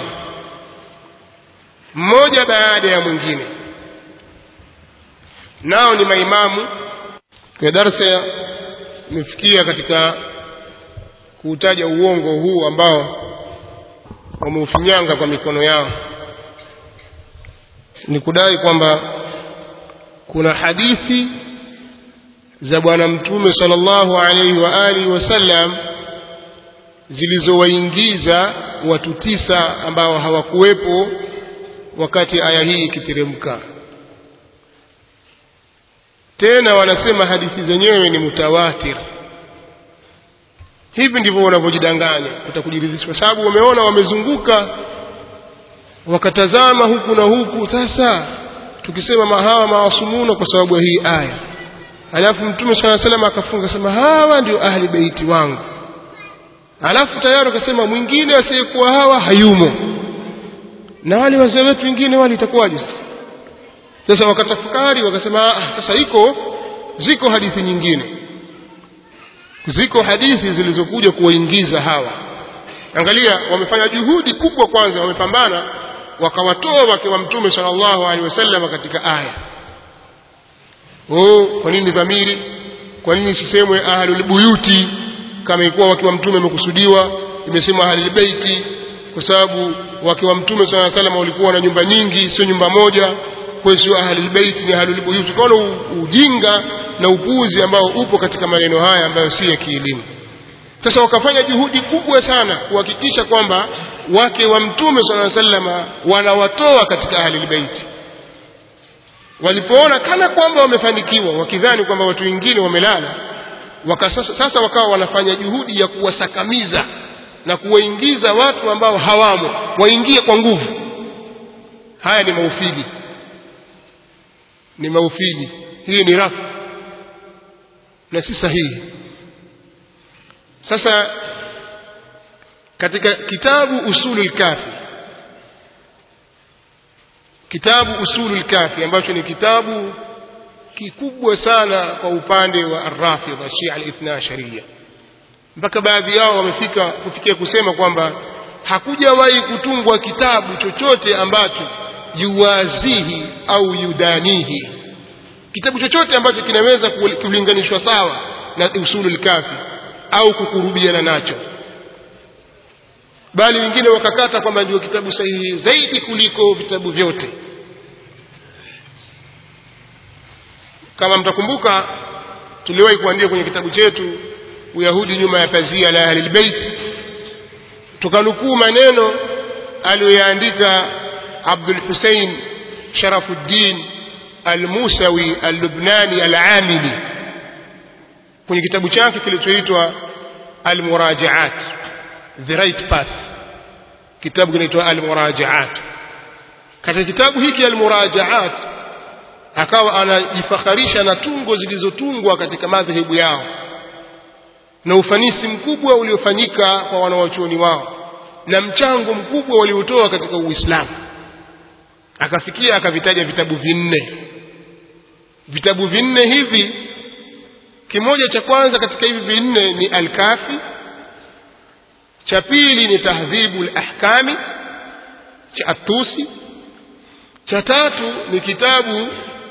mmoja baada ya mwingine, nao ni maimamu. Kwa darasa nimefikia katika kuutaja uongo huu ambao wameufinyanga kwa mikono yao, ni kudai kwamba kuna hadithi za bwana mtume sallallahu alaihi wa alihi wasallam zilizowaingiza watu 9 ambao hawakuwepo wakati aya hii ikiteremka. Tena wanasema hadithi zenyewe ni mutawatir. Hivi ndivyo wanavyojidanganya kutakujiridhisha, kwa sababu wameona wamezunguka wakatazama huku na huku. Sasa tukisema hawa maasumuna kwa sababu ya hii aya, alafu mtume sallallahu alaihi wasallam akafunga sema hawa ndio ahli baiti wangu, alafu tayari akasema mwingine asiyekuwa hawa hayumo, na wale wazee wetu wengine wale itakuwaje? Sasa wakatafakari wakasema sasa ziko hadithi nyingine, ziko hadithi zilizokuja kuwaingiza hawa. Angalia, wamefanya juhudi kubwa. Kwanza wamepambana wakawatoa wake wa mtume sallallahu alaihi wasallam katika aya. Kwa nini dhamiri? kwa nini sisemwe ahlul buyuti kama ilikuwa wake wa mtume umekusudiwa, imesemwa ahlul baiti kwa sababu wake wa mtume sallallahu alaihi wasallam walikuwa na nyumba nyingi, sio nyumba moja, kwa hiyo ahlul baiti ni ahlul buyuti. Kwa ujinga na upuzi ambao upo katika maneno haya ambayo si ya kielimu. Sasa wakafanya juhudi kubwa sana kuhakikisha kwamba wake wa mtume sallallahu alaihi wasallam wanawatoa katika ahlul baiti. Walipoona kana kwamba wamefanikiwa, wakidhani kwamba watu wengine wamelala, sasa wakawa wanafanya juhudi ya kuwasakamiza na kuwaingiza watu ambao hawamo, waingie kwa nguvu. Haya ni maufidi, ni maufidi. Hii ni rafu na si sahihi. Sasa katika kitabu Usulul Kafi, kitabu Usulul Kafi ambacho ni kitabu kikubwa sana kwa upande wa Ar-Rafidha Shia al-Ithna Ashariya, mpaka baadhi yao kufikia kusema kwamba hakujawahi kutungwa kitabu chochote ambacho yuwazihi au yudanihi, kitabu chochote ambacho kinaweza kulinganishwa sawa na Usulul Kafi au kukurubiana nacho, bali wengine wakakata kwamba ndio kitabu sahihi zaidi kuliko vitabu vyote. Kama mtakumbuka, tuliwahi kuandika kwenye kitabu chetu Uyahudi nyuma ya pazia la Ahlul Bait, tukanukuu maneno aliyoandika Abdul Hussein Sharafuddin al-Musawi al-Lubnani al-Amili kwenye kitabu chake kilichoitwa Al-Murajaat, The Right Path. Kitabu kinaitwa Al-Murajaat. Katika kitabu hiki Al-Murajaat akawa anajifakharisha na tungo zilizotungwa katika madhehebu yao na ufanisi mkubwa uliofanyika kwa wanawachuoni wao na mchango mkubwa waliotoa katika Uislamu. Akafikia akavitaja vitabu vinne. Vitabu vinne hivi, kimoja cha kwanza katika hivi vinne ni Al-Kafi, cha pili ni Tahdhibul Ahkami cha At-Tusi, cha tatu ni kitabu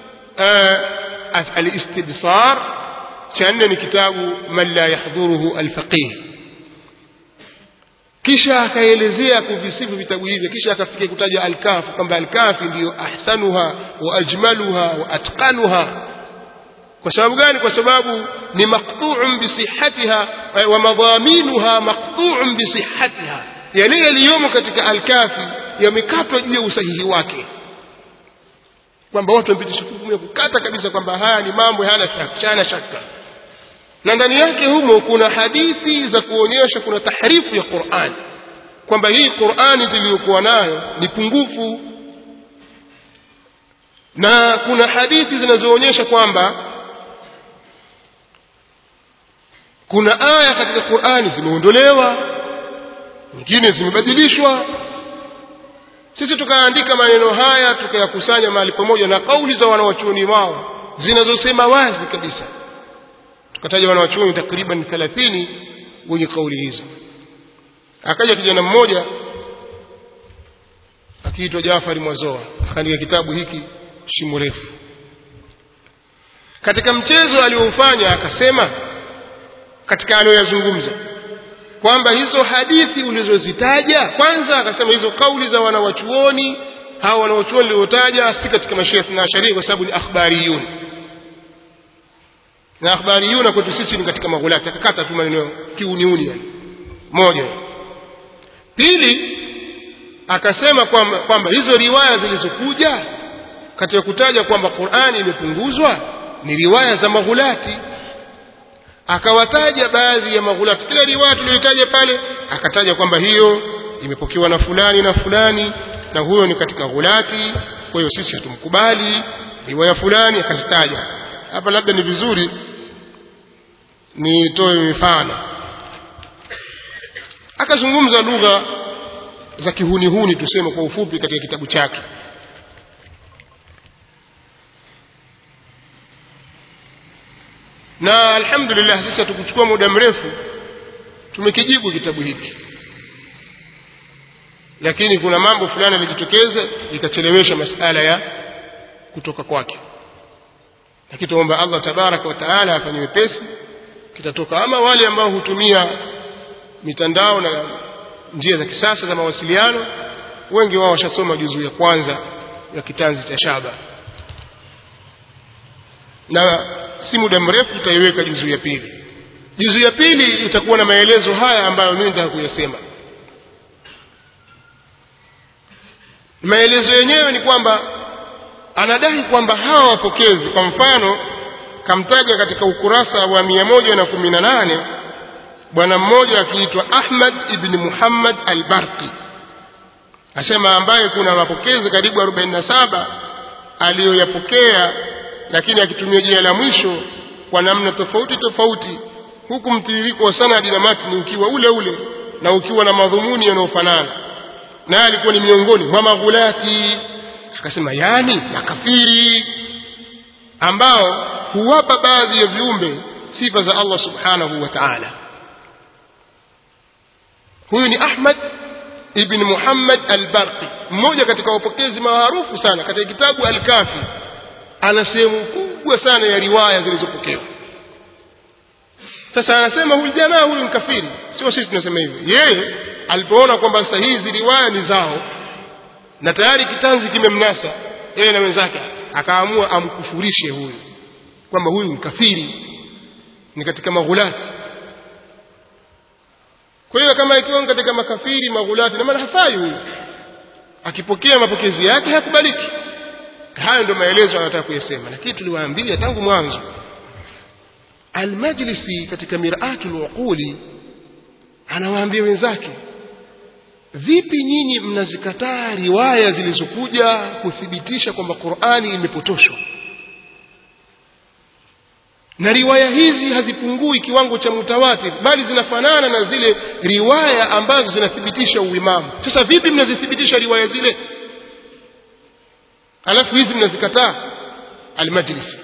Al-Istibsar, cha nne ni kitabu Man la yahdhuruhu al-Faqih. Kisha akaelezea kuvisifu vitabu hivi, kisha akafikia kutaja Al-Kafi kwamba Al-Kafi ndiyo ahsanuha wa ajmaluha wa atqanuha. Kwa sababu gani? Kwa sababu ni maqtu'un bi sihhatiha wa madhaminuha maqtu'un bi sihhatiha, yale yaliyomo katika Al-Kafi yamekatwa juu ya usahihi wake, kwamba watu wamepitisha hukumu ya kukata kabisa kwamba haya ni mambo hayana shaka. Na ndani yake humo kuna hadithi za kuonyesha kuna tahrifu ya Qur'an, kwamba hii Qur'ani tuliyokuwa nayo ni pungufu, na kuna hadithi zinazoonyesha kwamba kuna aya katika Qur'ani zimeondolewa, nyingine zimebadilishwa. Sisi tukaandika maneno haya tukayakusanya mahali pamoja na kauli za wanawachuoni wao zinazosema wazi kabisa. Tukataja wanawachuoni takriban 30 wenye kauli hizo. Akaja kijana mmoja akiitwa Jafari Mwazoa akaandika kitabu hiki Shimo Refu. Katika mchezo aliofanya akasema, katika aliyozungumza, kwamba hizo hadithi ulizozitaja, kwanza akasema hizo kauli za wanawachuoni, hao wanawachuoni waliotaja si katika mashia na sharia, kwa sababu ni akhbariyun, na akhbariyun kwetu sisi ni katika maghulati. Akakata tu maneno kiuniuni yani. Moja. Pili, akasema kwamba hizo riwaya zilizokuja katika kutaja kwamba Qur'ani imepunguzwa ni riwaya za maghulati. Akawataja baadhi ya maghulati, kila riwaya tuliyotaja pale akataja kwamba hiyo imepokewa na fulani na fulani na huyo ni katika ghulati, kwa hiyo sisi hatumkubali riwaya fulani. Akazitaja hapa, labda ni vizuri nitoe mifano. Akazungumza lugha za kihuni tuseme kwa ufupi katika kitabu chake. Na alhamdulillah sisi tukuchukua muda mrefu tumekijibu kitabu hiki, lakini kuna mambo fulani yalijitokeza ikachelewesha masala ya kutoka kwake. akituomba Allah tabaraka wa taala afanye wepesi kitatoka. Ama wale ambao hutumia mitandao na njia za kisasa za mawasiliano, wengi wao washasoma juzuu ya kwanza ya kitanzi cha shaba, na si muda mrefu tutaiweka juzuu ya pili. Juzuu ya pili itakuwa na maelezo haya ambayo mimi nataka kuyasema. Maelezo yenyewe ni kwamba anadai kwamba hawa wapokezi, kwa mfano kamtaja katika ukurasa wa 118 bwana mmoja akiitwa Ahmad ibn Muhammad al-Barqi, asema ambaye kuna mapokezi karibu 47 aliyoyapokea, lakini akitumia jina la mwisho kwa namna tofauti tofauti, huku mtiririko wa sanadi na matni ukiwa ule ule na ukiwa na madhumuni yanayofanana. Na alikuwa ni miongoni mwa maghulati, akasema yani makafiri ambao huwapa baadhi ya viumbe sifa za Allah subhanahu wa ta'ala. Huyu ni Ahmad ibn Muhammad al-Barqi, mmoja katika wapokezi maarufu sana. Katika kitabu Al-Kafi ana sehemu kubwa sana ya riwaya zilizopokewa. Sasa anasema huyu jamaa huyu mkafiri, sio sisi tunasema hivi. Yeye alipoona kwamba sasa hizi riwaya ni zao na tayari kitanzi kimemnasa yeye na wenzake, akaamua amkufurishe huyu kwamba huyu mkafiri, ni katika maghulati. Kwa hiyo kama ikiwa katika makafiri maghulati, na maana hafai huyu, akipokea mapokezi yake hakubaliki. Hayo ndio maelezo anataka kuyasema, lakini tuliwaambia tangu mwanzo. Al-Majlisi katika Mir'atul Uquli anawaambia wenzake, vipi nyinyi mnazikataa riwaya zilizokuja kuthibitisha kwamba Qur'ani imepotoshwa? Na riwaya hizi hazipungui kiwango cha mutawatir, bali zinafanana na zile riwaya ambazo zinathibitisha uimamu. Sasa vipi mnazithibitisha riwaya zile alafu hizi mnazikataa? Al-Majlisi,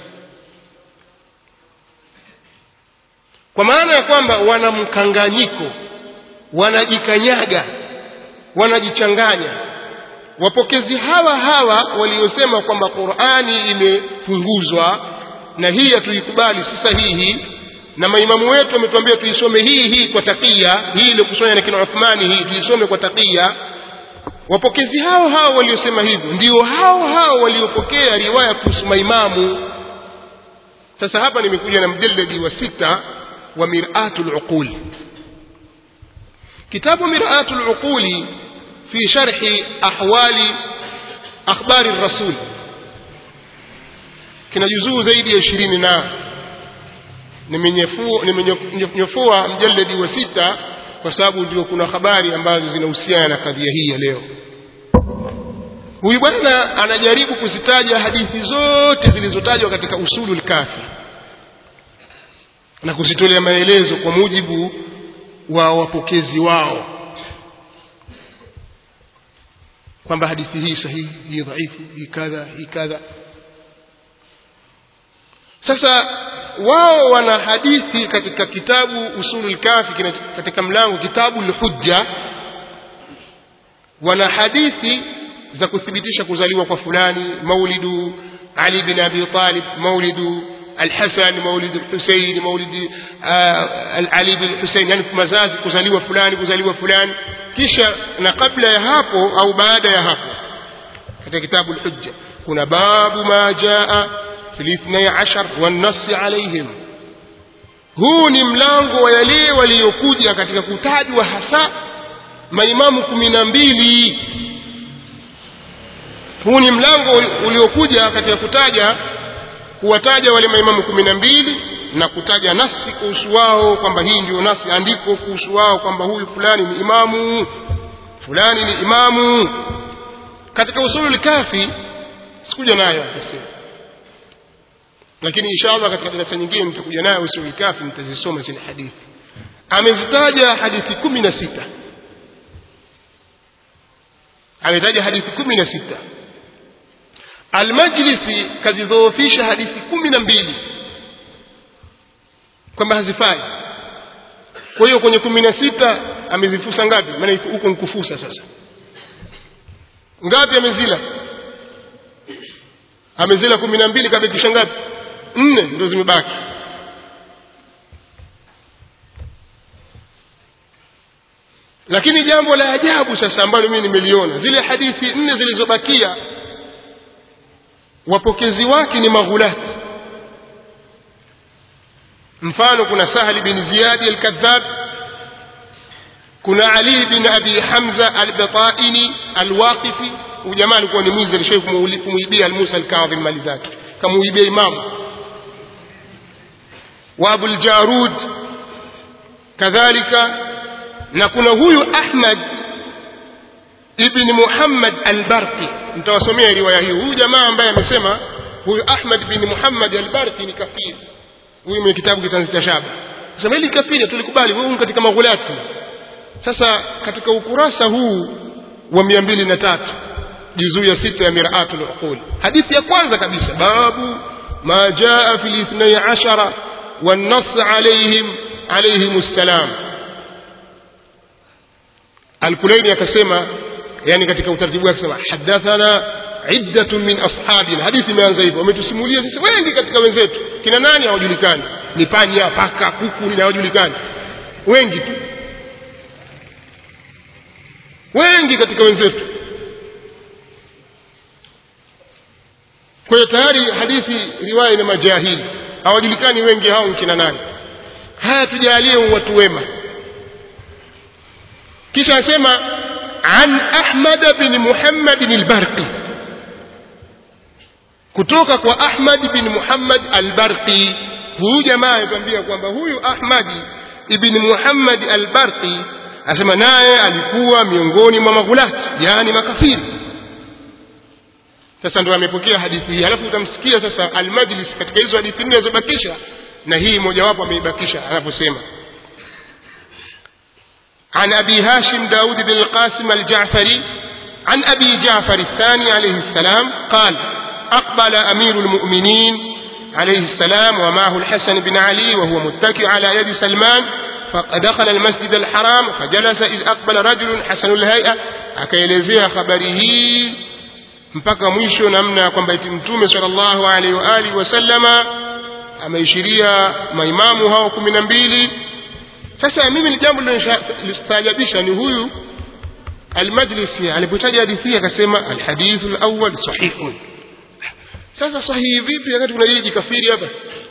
kwa maana ya kwamba wana mkanganyiko, wanajikanyaga, wanajichanganya. Wapokezi hawa waliosema kwamba Qur'ani imepunguzwa na hii hatuikubali, si sahihi, na maimamu wetu wametuambia tuisome hii kwa taqiya, hii ile kusoma na kina Uthmani, hii tuisome kwa taqiya. Wapokezi hao waliosema hivyo ndio hao waliopokea riwaya kuhusu maimamu. Sasa hapa nimekuja na mjalladi wa 6 wa Mir'atul Uquli. Kitabu Mir'atul Uquli fi sharhi ahwali akhbari ar-rasul kina juzuu zaidi ya 20, na nimenyofua mjalladi wa 6 kwa sababu ndio kuna habari ambazo zinahusiana na kadhia hii ya leo. Huyu bwana anajaribu kuzitaja hadithi zote zilizotajwa katika Usulul Kafi na kuzitolea maelezo kwa mujibu wa wapokezi wao, kwamba hadithi hii sahihi, hii dhaifu, hii kadha, hii kadha. Sasa wao wana hadithi katika kitabu Usulul Kafi, katika mlango kitabu al-Hujja, wana hadithi za kuthibitisha kuzaliwa kwa fulani, maulidu Ali bin Abi Talib, maulidu Al-Hasan, maulidu Al-Husayn, maulidu Ali bin Husayn, yani mazazi kuzaliwa fulani. Kisha na kabla ya hapo au baada ya hapo katika kitabu al-Hujja kuna babu ma jaa fi 12 wan-nass alayhim. Huu ni mlango wa yale waliokuja katika kutajwa hasa maimamu 12. Huu ni mlango uliokuja katika kuwataja wale maimamu 12 na kutaja nasi kuhusu wao, kwamba hii ndio nasi andiko kuhusu wao kwamba huyu fulani ni imamu, fulani ni imamu. Katika Usulul Kafi sikuja nayo akasema, lakini inshallah katika darasa nyingine nitakuja nayo Usulul Kafi, nitazisoma zile hadithi. Amezitaja hadithi 16, ametaja hadithi 16. Al-Majlisi kazidhoofisha hadithi 12 kwamba hazifai. Kwa hiyo kwenye 16 amezifusa ngapi? Maana huko nikufusa sasa. Ngapi amezila? Amezila 12, kabakisha ngapi? 4 ndio zimebaki. Lakini jambo la ajabu sasa ambalo mimi nimeliona, zile hadithi 4 zilizobakia wapokezi wake ni maghulati. Mfano kuna Sahal bin Ziyad al-Kadhab, kuna Ali bin Abi Hamza al-Bataini al-Waqifi. Ujamaa alikuwa ni mwizi, alishaye kumuibia al-Musa al-Kadhim mali zake, kamuibia imamu. Wa Abu al-Jarud kadhalika. Na kuna huyu Ahmad ibn Muhammad al-Barqi, nitawasomea riwaya hiyo. Huyu jamaa ambaye amesema huyu Ahmad ibn Muhammad al-Barqi ni kafiri, huyu mwenye kitabu kitanzita shaba, sema hili kafiri tulikubali, wewe katika maghulati. Sasa katika ukurasa huu wa 203 juzuu ya 6 ya Mir'atul Uqul, hadithi ya kwanza kabisa, babu ma jaa fil 12 wan nass alayhim assalam. Al-Kulaini akasema, yani katika utaratibu wake akasema hadathana iddatun min ashabina. Hadithi imeanza hivyo, wametusimulia sisi wengi katika wenzetu. Kina nani hawajulikani, ni panya, paka, kuku, ni hawajulikani, wengi tu, wengi katika wenzetu. Kwa hiyo tayari hadithi riwaya ina majahili, hawajulikani wengi hao kina nani. Haya, tujalie watu wema. Kisha asema an Ahmad bin Muhammad al-Barqi, kutoka kwa Ahmad bin Muhammad al-Barqi. Huyu jamaa anatuambia kwamba huyu Ahmad ibn Muhammad al-Barqi asema naye alikuwa miongoni mwa maghulati, yani makafiri. Sasa ndio amepokea hadithi hii. Alafu utamsikia sasa al-Majlis katika hizo hadithi 4 zilizobakisha, na hii mojawapo ameibakisha anaposema عن أبي هاشم داود بن القاسم الجعفري عن أبي جعفر الثاني عليه السلام قال أقبل أمير المؤمنين عليه السلام ومعه الحسن بن علي وهو متكئ على يد سلمان، فدخل المسجد الحرام فجلس إذ أقبل رجل حسن الهيئة. akaelezea habari hii mpaka mwisho, namna kwamba Mtume sallallahu alaihi wa alihi wasallama ameishiria maimamu hao 12. Sasa mimi ni jambo lilonistajabisha ni huyu al-Majlisi alipotaja hadithi akasema al-hadith al-awwal sahih. Sasa sahihi vipi wakati kuna yeye kafiri hapa?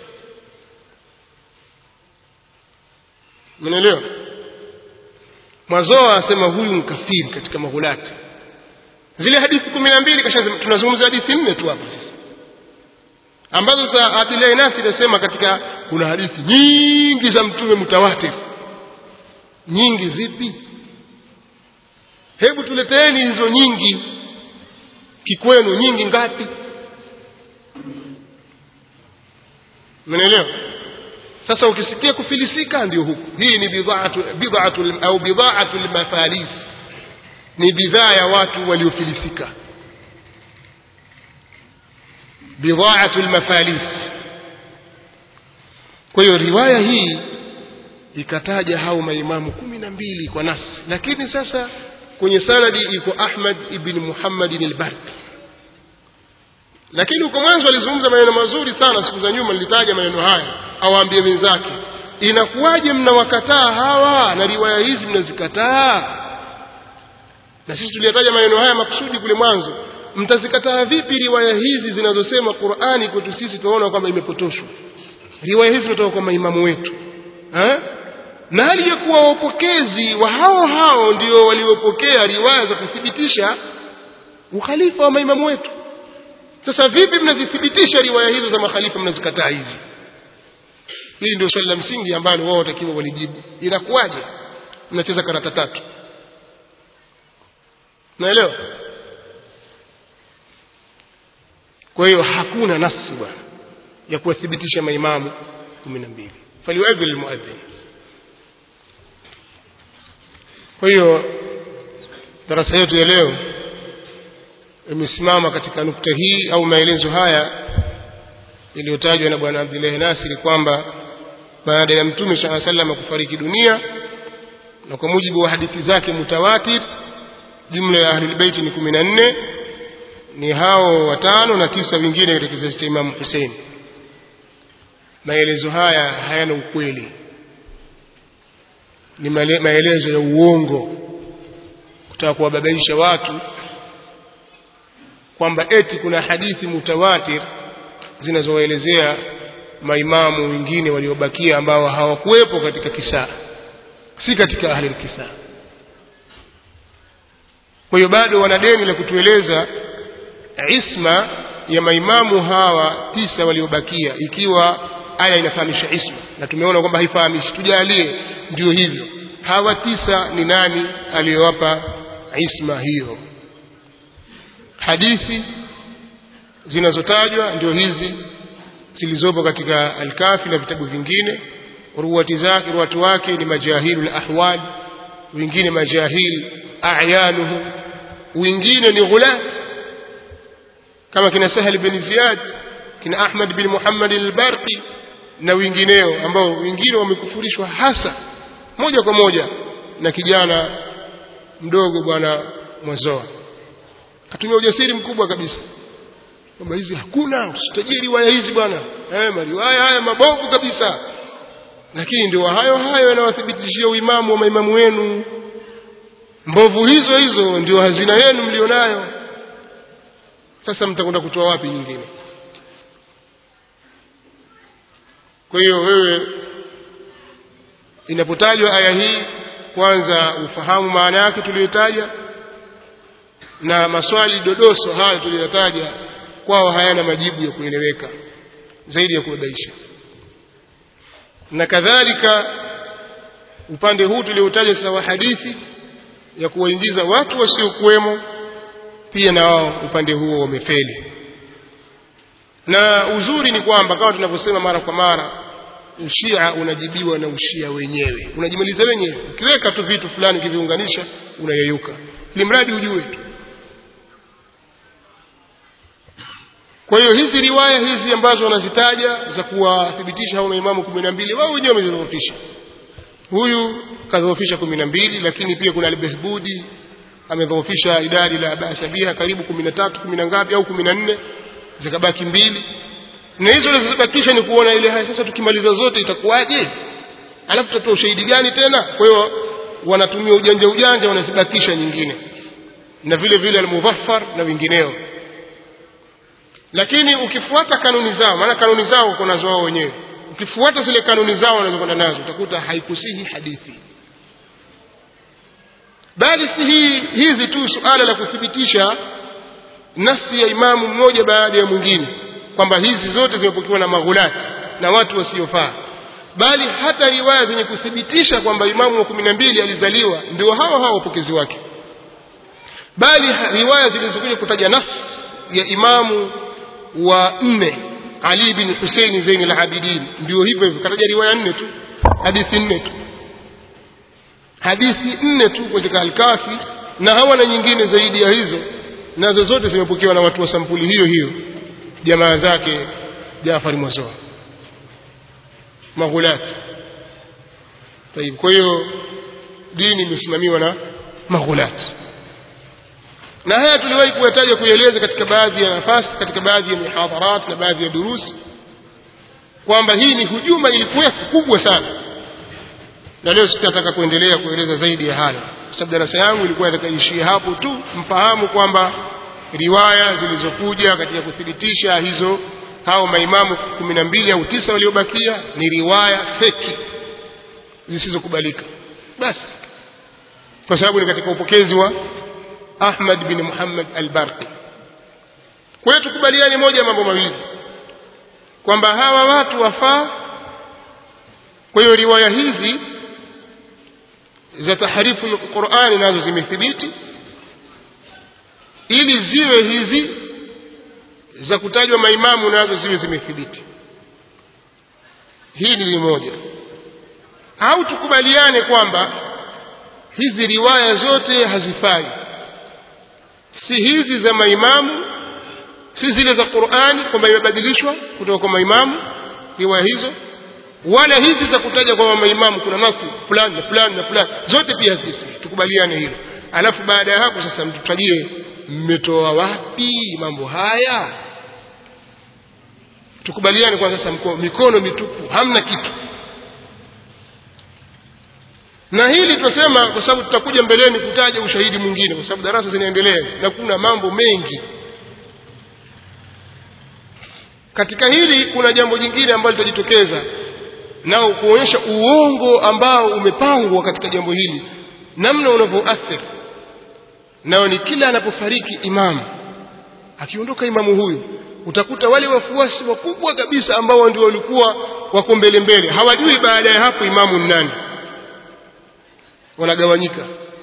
Mnaelewa? Mwanzo asema huyu ni kafiri katika maghulati. Zile hadithi 12 kasha tunazungumza hadithi 4 tu hapa ambazo za Abdullah Nasi anasema katika kuna hadithi nyingi za Mtume mutawatir. Nyingi zipi? Hebu tuleteeni hizo nyingi kikwenu, nyingi ngapi? Mnaelewa? Sasa ukisikia kufilisika ndio huku. Hii ni bid'atul mafalis, ni bidhaa ya watu waliofilisika. Bid'atul mafalis. Kwa hiyo riwaya hii ikataja hao maimamu 12 kwa nasi, lakini sasa kwenye sanadi iko Ahmad ibn Muhammad al-Barqi. Lakini uko mwanzo alizungumza maneno mazuri sana siku za nyuma, nilitaja maneno haya, awaambie wenzake, inakuwaje mnawakataa hawa na riwaya hizi mnazikataa? Na sisi tuliyataja maneno haya makusudi kule mwanzo. Mtazikataa vipi riwaya hizi zinazosema Qur'ani kwetu sisi tunaona kwamba imepotoshwa? Riwaya hizi kutoka kwa maimamu wetu, na hali ya kuwa wapokezi wa hao ndio waliopokea riwaya za kuthibitisha ukhalifa wa maimamu wetu. Sasa vipi mnazithibitisha riwaya hizo za makhalifa mnazikataa hizi? Hili ndio swali la msingi ambalo wao watakiwa walijibu. Inakuwaje mnacheza karata tatu? Naelewa? Kwa hiyo hakuna nasi bwana ya kuwathibitisha maimamu 12. Faliwadhil almuadhdhin. Kwa hiyo darasa yetu ya leo imesimama katika nukta hii au maelezo haya iliyotajwa na bwana Abdullah Nasiri kwamba baada ya Mtume sallallahu alaihi wasallam kufariki dunia, na kwa mujibu wa hadithi zake mutawatir, jumla ya ahlul bait ni 14, ni hao 5 na 9 wengine katika kizazi cha Imam Hussein. maelezo haya hayana ukweli, ni maelezo ya uongo, kutaka kuwababaisha watu kwamba eti kuna hadithi mutawatir zinazoelezea maimamu wengine waliobakia ambao hawakuwepo katika kisa, si katika ahli kisa. Kwa hiyo bado wana deni la kutueleza isma ya maimamu hawa 9 waliobakia, ikiwa aya inafahamisha isma na tumeona kwamba haifahamishi. Tujalie ndio hivyo, hawa 9 ni nani aliyowapa isma hiyo? Hadithi zinazotajwa ndio hizi zilizopo katika Al-Kafi na vitabu vingine. Ruwatu wake ni majahilul ahwal, wengine majahil a'yanuhum, wengine ni ghulat kama kina Sahal bin Ziyad, kina Ahmad bin Muhammad al-Barqi na wengineo, ambao wengine wamekufurishwa hasa moja kwa moja na kijana mdogo bwana Mwazoa. Katumia ujasiri mkubwa kabisa kwamba hizi hakuna, usitajie riwaya hizi bwana, riwaya haya mabovu kabisa. Lakini ndio hayo yanawathibitishia uimamu wa maimamu wenu. Mbovu hizo ndio hazina yenu mlionayo. Sasa mtakwenda kutoa wapi nyingine? Kwa hiyo wewe, inapotajwa aya hii, kwanza ufahamu maana yake tuliyotaja, na maswali dodoso hayo tuliyotaja kwao hayana majibu ya kueleweka zaidi ya kubabaisha. Na kadhalika upande huu tuliotaja sawa hadithi ya kuwaingiza watu wasiokuwemo, pia na wao upande huo wamefeli. Na uzuri ni kwamba kama tunavyosema mara kwa mara, ushia unajibiwa na ushia wenyewe, unajimaliza wenyewe. Ukiweka tu vitu fulani ukiviunganisha unayeyuka, ili mradi ujue tu. Kwa hiyo hizi riwaya hizi ambazo wanazitaja za kuwathibitisha hao maimamu 12, wao wenyewe wamezidhoofisha. Huyu kadhoofisha 12, lakini pia kuna al-Bahbudi amedhoofisha idadi la Basabiha karibu 13, 10 ngapi au 14, zikabaki 2. Na hizo zilizobakisha ni kuona ile haya sasa tukimaliza zote itakuwaje? Alafu tutatoa ushahidi gani tena? Kwa hiyo wanatumia ujanja wanazibakisha nyingine. Na vile vile al-Mudhaffar na wengineo. Lakini ukifuata kanuni zao, maana kanuni zao uko nazo wao wenyewe, ukifuata zile kanuni zao wanazokwenda nazo utakuta haikusihi hadithi. Bali si hizi tu suala la kuthibitisha nafsi ya imamu mmoja baada ya mwingine kwamba hizi zote zimepokewa na maghulati na watu wasiofaa, bali hata riwaya zenye kuthibitisha kwamba imamu wa 12 alizaliwa ndio hao wapokezi wake, bali riwaya zilizokuja kutaja nafsi ya imamu wa 4 Ali bin Hussein Zain al-Abidin ndio hivyo kataja riwaya 4 tu, hadithi 4 tu, hadithi 4 tu katika Al-Kafi, na hawana nyingine zaidi ya hizo, nazo zote zimepokewa na watu wa sampuli hiyo jamaa zake Jaafar Mwazoa maghulat. Kwa hiyo dini imesimamiwa na maghulat. Na haya tuliwahi kuyataja kueleza katika baadhi ya nafasi, katika baadhi ya mihadharat na baadhi ya durusi, kwamba hii ni hujuma ilikuwa kubwa sana. Na leo sitataka kuendelea kueleza zaidi ya hayo, kwa sababu darasa yangu ilikuwa itakaishia hapo tu, mfahamu kwamba riwaya zilizokuja katika kuthibitisha hao maimamu 12 au 9 waliobakia ni riwaya feki zisizokubalika basi, kwa sababu ni katika upokezi wa Ahmad bin Muhammad al-Barqi. Kwa hiyo tukubaliane moja mambo mawili, kwamba hawa watu wafaa. Kwa hiyo riwaya hizi za tahrifu ya Qur'ani nazo zimethibiti, ili ziwe hizi za kutajwa maimamu nazo ziwe zimethibiti. Hili ni moja. Au tukubaliane kwamba hizi riwaya zote hazifai, si hizi za maimamu, si zile za Qur'ani kwamba imebadilishwa kutoka kwa maimamu riwaya hizo, wala hizi za kutaja kwa maimamu kuna nafsi fulani na fulani na fulani, zote pia hazifai. Tukubaliane hilo. Alafu baada ya hapo sasa mtutajie mmetoa wapi mambo haya. tukubaliane kwa sasa mikono mitupu, hamna kitu. Na hili tunasema kwa sababu tutakuja mbeleni kutaja ushahidi mwingine, kwa sababu darasa zinaendelea na kuna mambo mengi. Katika hili kuna jambo jingine ambalo litajitokeza nao kuonyesha uongo ambao umepangwa katika jambo hili, namna unavyoathiri. Nao ni kila anapofariki imamu, akiondoka imamu huyu, utakuta wale wafuasi wakubwa kabisa ambao ndio walikuwa wako mbele hawajui baada ya hapo imamu ni nani, wanagawanyika.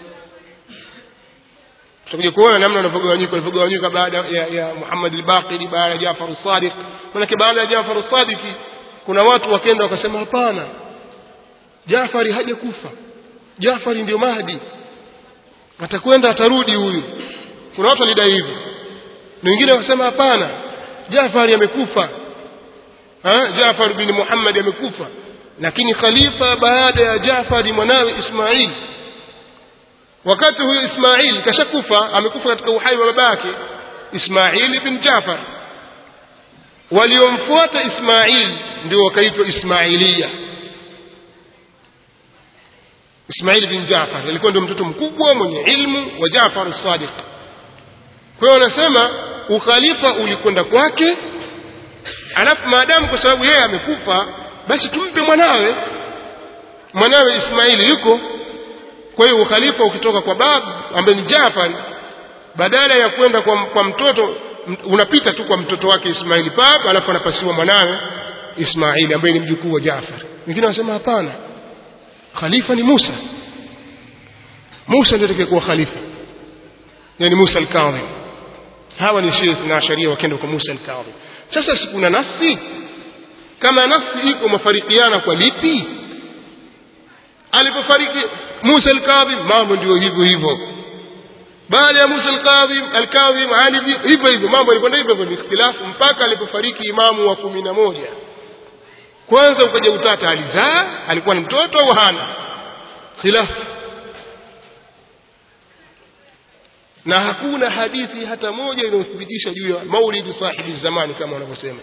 Tutakuja kuona namna wanavyogawanyika baada ya Muhammad al-Baqir, baada ya Jaafar as-Sadiq. Maana baada ya Jaafar as-Sadiq kuna watu wakaenda wakasema hapana, Jaafari hajakufa, Jaafari ndio Mahdi, atakwenda atarudi huyu. Kuna watu walidai hivyo. Na wengine wakasema hapana, Jaafari amekufa, Jaafar bin Muhammad amekufa, lakini khalifa baada ya Jaafari mwanawe Ismail. Wakati huyo Ismail kashakufa, amekufa katika uhai wa babake Ismail ibn Jaafar. Waliomfuata Ismail ndio wakaitwa Ismailia. Ismail bin Jaafar alikuwa ndio mtoto mkubwa mwenye ilmu wa Jaafar as-Sadiq. Kwa hiyo wanasema ukhalifa ulikwenda kwake, alafu maadamu kwa sababu yeye amekufa, basi tumpe mwanawe Ismail yuko. Kwa hiyo ukhalifa ukitoka kwa babu ambaye ni Jaafar, badala ya kwenda kwa mtoto, unapita tu kwa mtoto wake Ismail baba, alafu anapasiwa mwanawe Ismail ambaye ni mjukuu wa Jaafar. Wengine wanasema hapana, khalifa ni Musa ndio atakayekuwa khalifa, yani Musa al-Kadhim. Hawa ni Shia na Sharia wakaenda kwa Musa al-Kadhim. Sasa si kuna nafsi? Kama nafsi iko, mafarikiana kwa lipi? Alipofariki Musa al-Kadhim mambo ndio hivyo. Baada ya Musa al-Kadhim Ali hivyo mambo yalikwenda hivyo, ni ikhtilafu mpaka alipofariki imamu wa 11. Kwanza ukaja utata, alizaa, alikuwa ni mtoto au hana, khilafu. Na hakuna hadithi hata moja inayothibitisha juu ya maulidi sahibi zamani kama wanavyosema.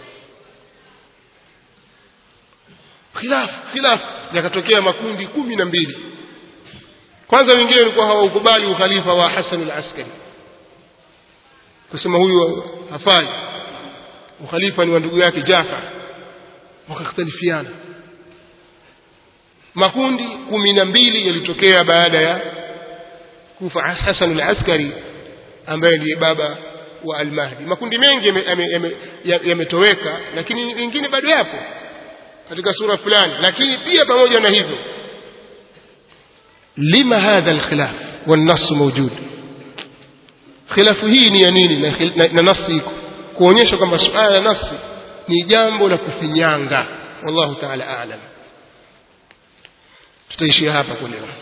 Khilaf yakatokea makundi 12. Kwanza wengine walikuwa hawaukubali ukhalifa wa Hassan al-Askari, kusema huyu hafai, ukhalifa ni wa ndugu yake Jaafar. Wakakhtalifiana, makundi 12 yalitokea baada ya kufa Hassan al-Askari ambaye ndiye baba wa al-Mahdi. Makundi mengi yametoweka, lakini wengine bado yapo katika sura fulani. Lakini pia pamoja na hivyo, lima hadha al-khilaf wal-nass mawjud? Khilafu hii ni ya nini na nasi iko kuonyesha kwamba suala la nasi ni jambo la kufinyanga. Wallahu ta'ala a'lam. Tutaishia hapa kwa leo.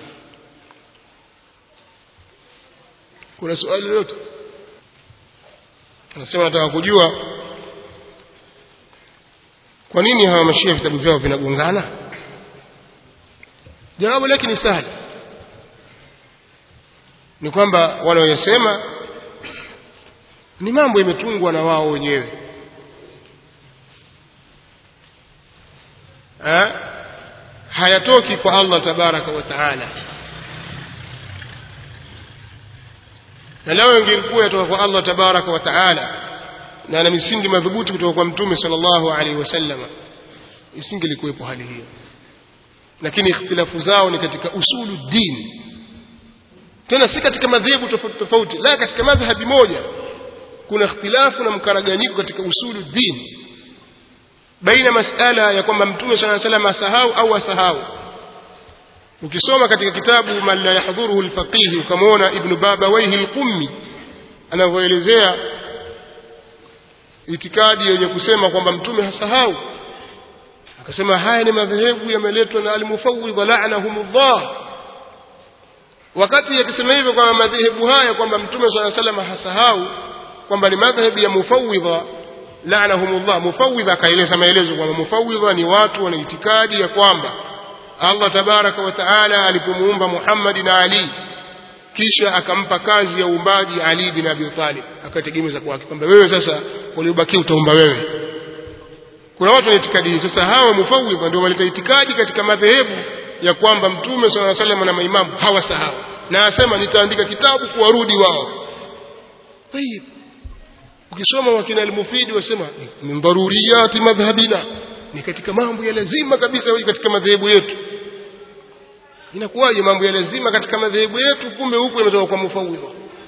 Kuna swali lolote? Nasema nataka kujua kwa nini hawa mashia vitabu vyao vinagongana. Jawabu lake ni sahali, ni kwamba wanaoyasema ni mambo imetungwa na wao wenyewe. Hayatoki kwa Allah tabaraka wa taala. Na leo ingekuwa yatoka kwa Allah tabaraka wa taala na na misingi madhubuti kutoka kwa Mtume sallallahu alaihi wasallam, isingelikuwepo hali hiyo. Lakini ikhtilafu zao ni katika usulu din, tena si katika madhehebu tofauti, la katika madhhabi moja. Kuna ikhtilafu na mkaraganyiko katika usulu din, baina masala ya kwamba Mtume sallallahu alaihi wasallam asahau au asahau. Ukisoma katika kitabu man la yahdhuruhu al-faqih, ukamwona Ibn Babawayhi al-Qummi anavyoelezea itikadi yenye kusema kwamba Mtume hasahau, akasema haya ni madhehebu yameletwa na al-mufawwidha la'anahumullah. Wakati yakisema hivyo kwa madhehebu haya kwamba Mtume sallallahu alaihi wasallam hasahau, kwamba ni madhehebu ya mufawwidha la'anahumullah. Mufawwidha kaeleza maelezo kwamba mufawwidha ni watu wana itikadi ya kwamba Allah tabaraka wa taala alipomuumba Muhammad na Ali, kisha akampa kazi ya uumbaji Ali bin Abi Talib, akategemeza kwake kwamba wewe sasa ulibaki utaumba wewe. kuna watu wana itikadi. Sasa hawa mufawidha ndio waleta itikadi katika madhehebu ya kwamba Mtume sallallahu alaihi wasallam na maimamu hawasahau, na asema nitaandika kitabu kuwarudi wao. Tayeb, ukisoma wakina al-Mufidi wasema min daruriyati madhhabina, ni katika mambo ya lazima kabisa katika madhehebu yetu. Inakuwaje mambo ya lazima katika madhehebu yetu kumbe huko yanatoka kwa mufawidha?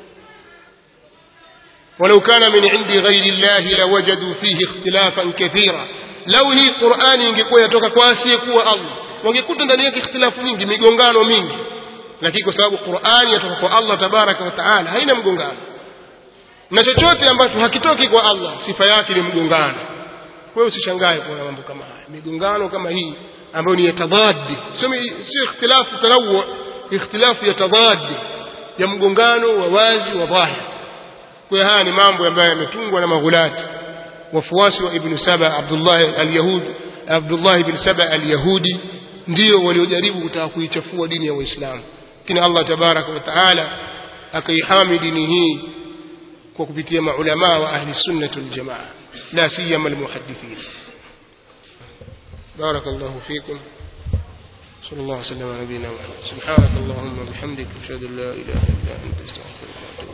walau kana min indi ghairi llahi lawajadu fihi ikhtilafan kathira, lau hii Qur'ani ingekuwa yatoka kwa asiyekuwa Allah wangekuta ndani yake ikhtilafu nyingi, migongano mingi. Lakini kwa sababu Qur'ani yatoka kwa Allah tabaraka wa taala haina mgongano, na chochote ambacho hakitoki kwa Allah sifa yake ni mgongano. Kwa hiyo usishangae kwa mambo kama haya, migongano kama hii ambayo ni yatadadi, sio ikhtilafu tanawu, ikhtilafu yatadadi, ya mgongano wa wazi wa dhahir. Kwa hiyo haya ni mambo ambayo yametungwa na maghulati wafuasi wa Ibn Saba, Abdullah ibn Saba al-Yahudi, ndio waliojaribu kutaka kuichafua dini ya Uislamu. Lakini Allah tabaraka wa taala akaihami dini hii kwa kupitia maulama wa ahli sunnah wal jamaa, la siyama al-muhaddithin. barakallahu fikum. sallallahu alaihi wa sallam ala nabiyyina Muhammad. subhanakallahumma wa bihamdika ashhadu an la ilaha illa anta astaghfiruka wa atubu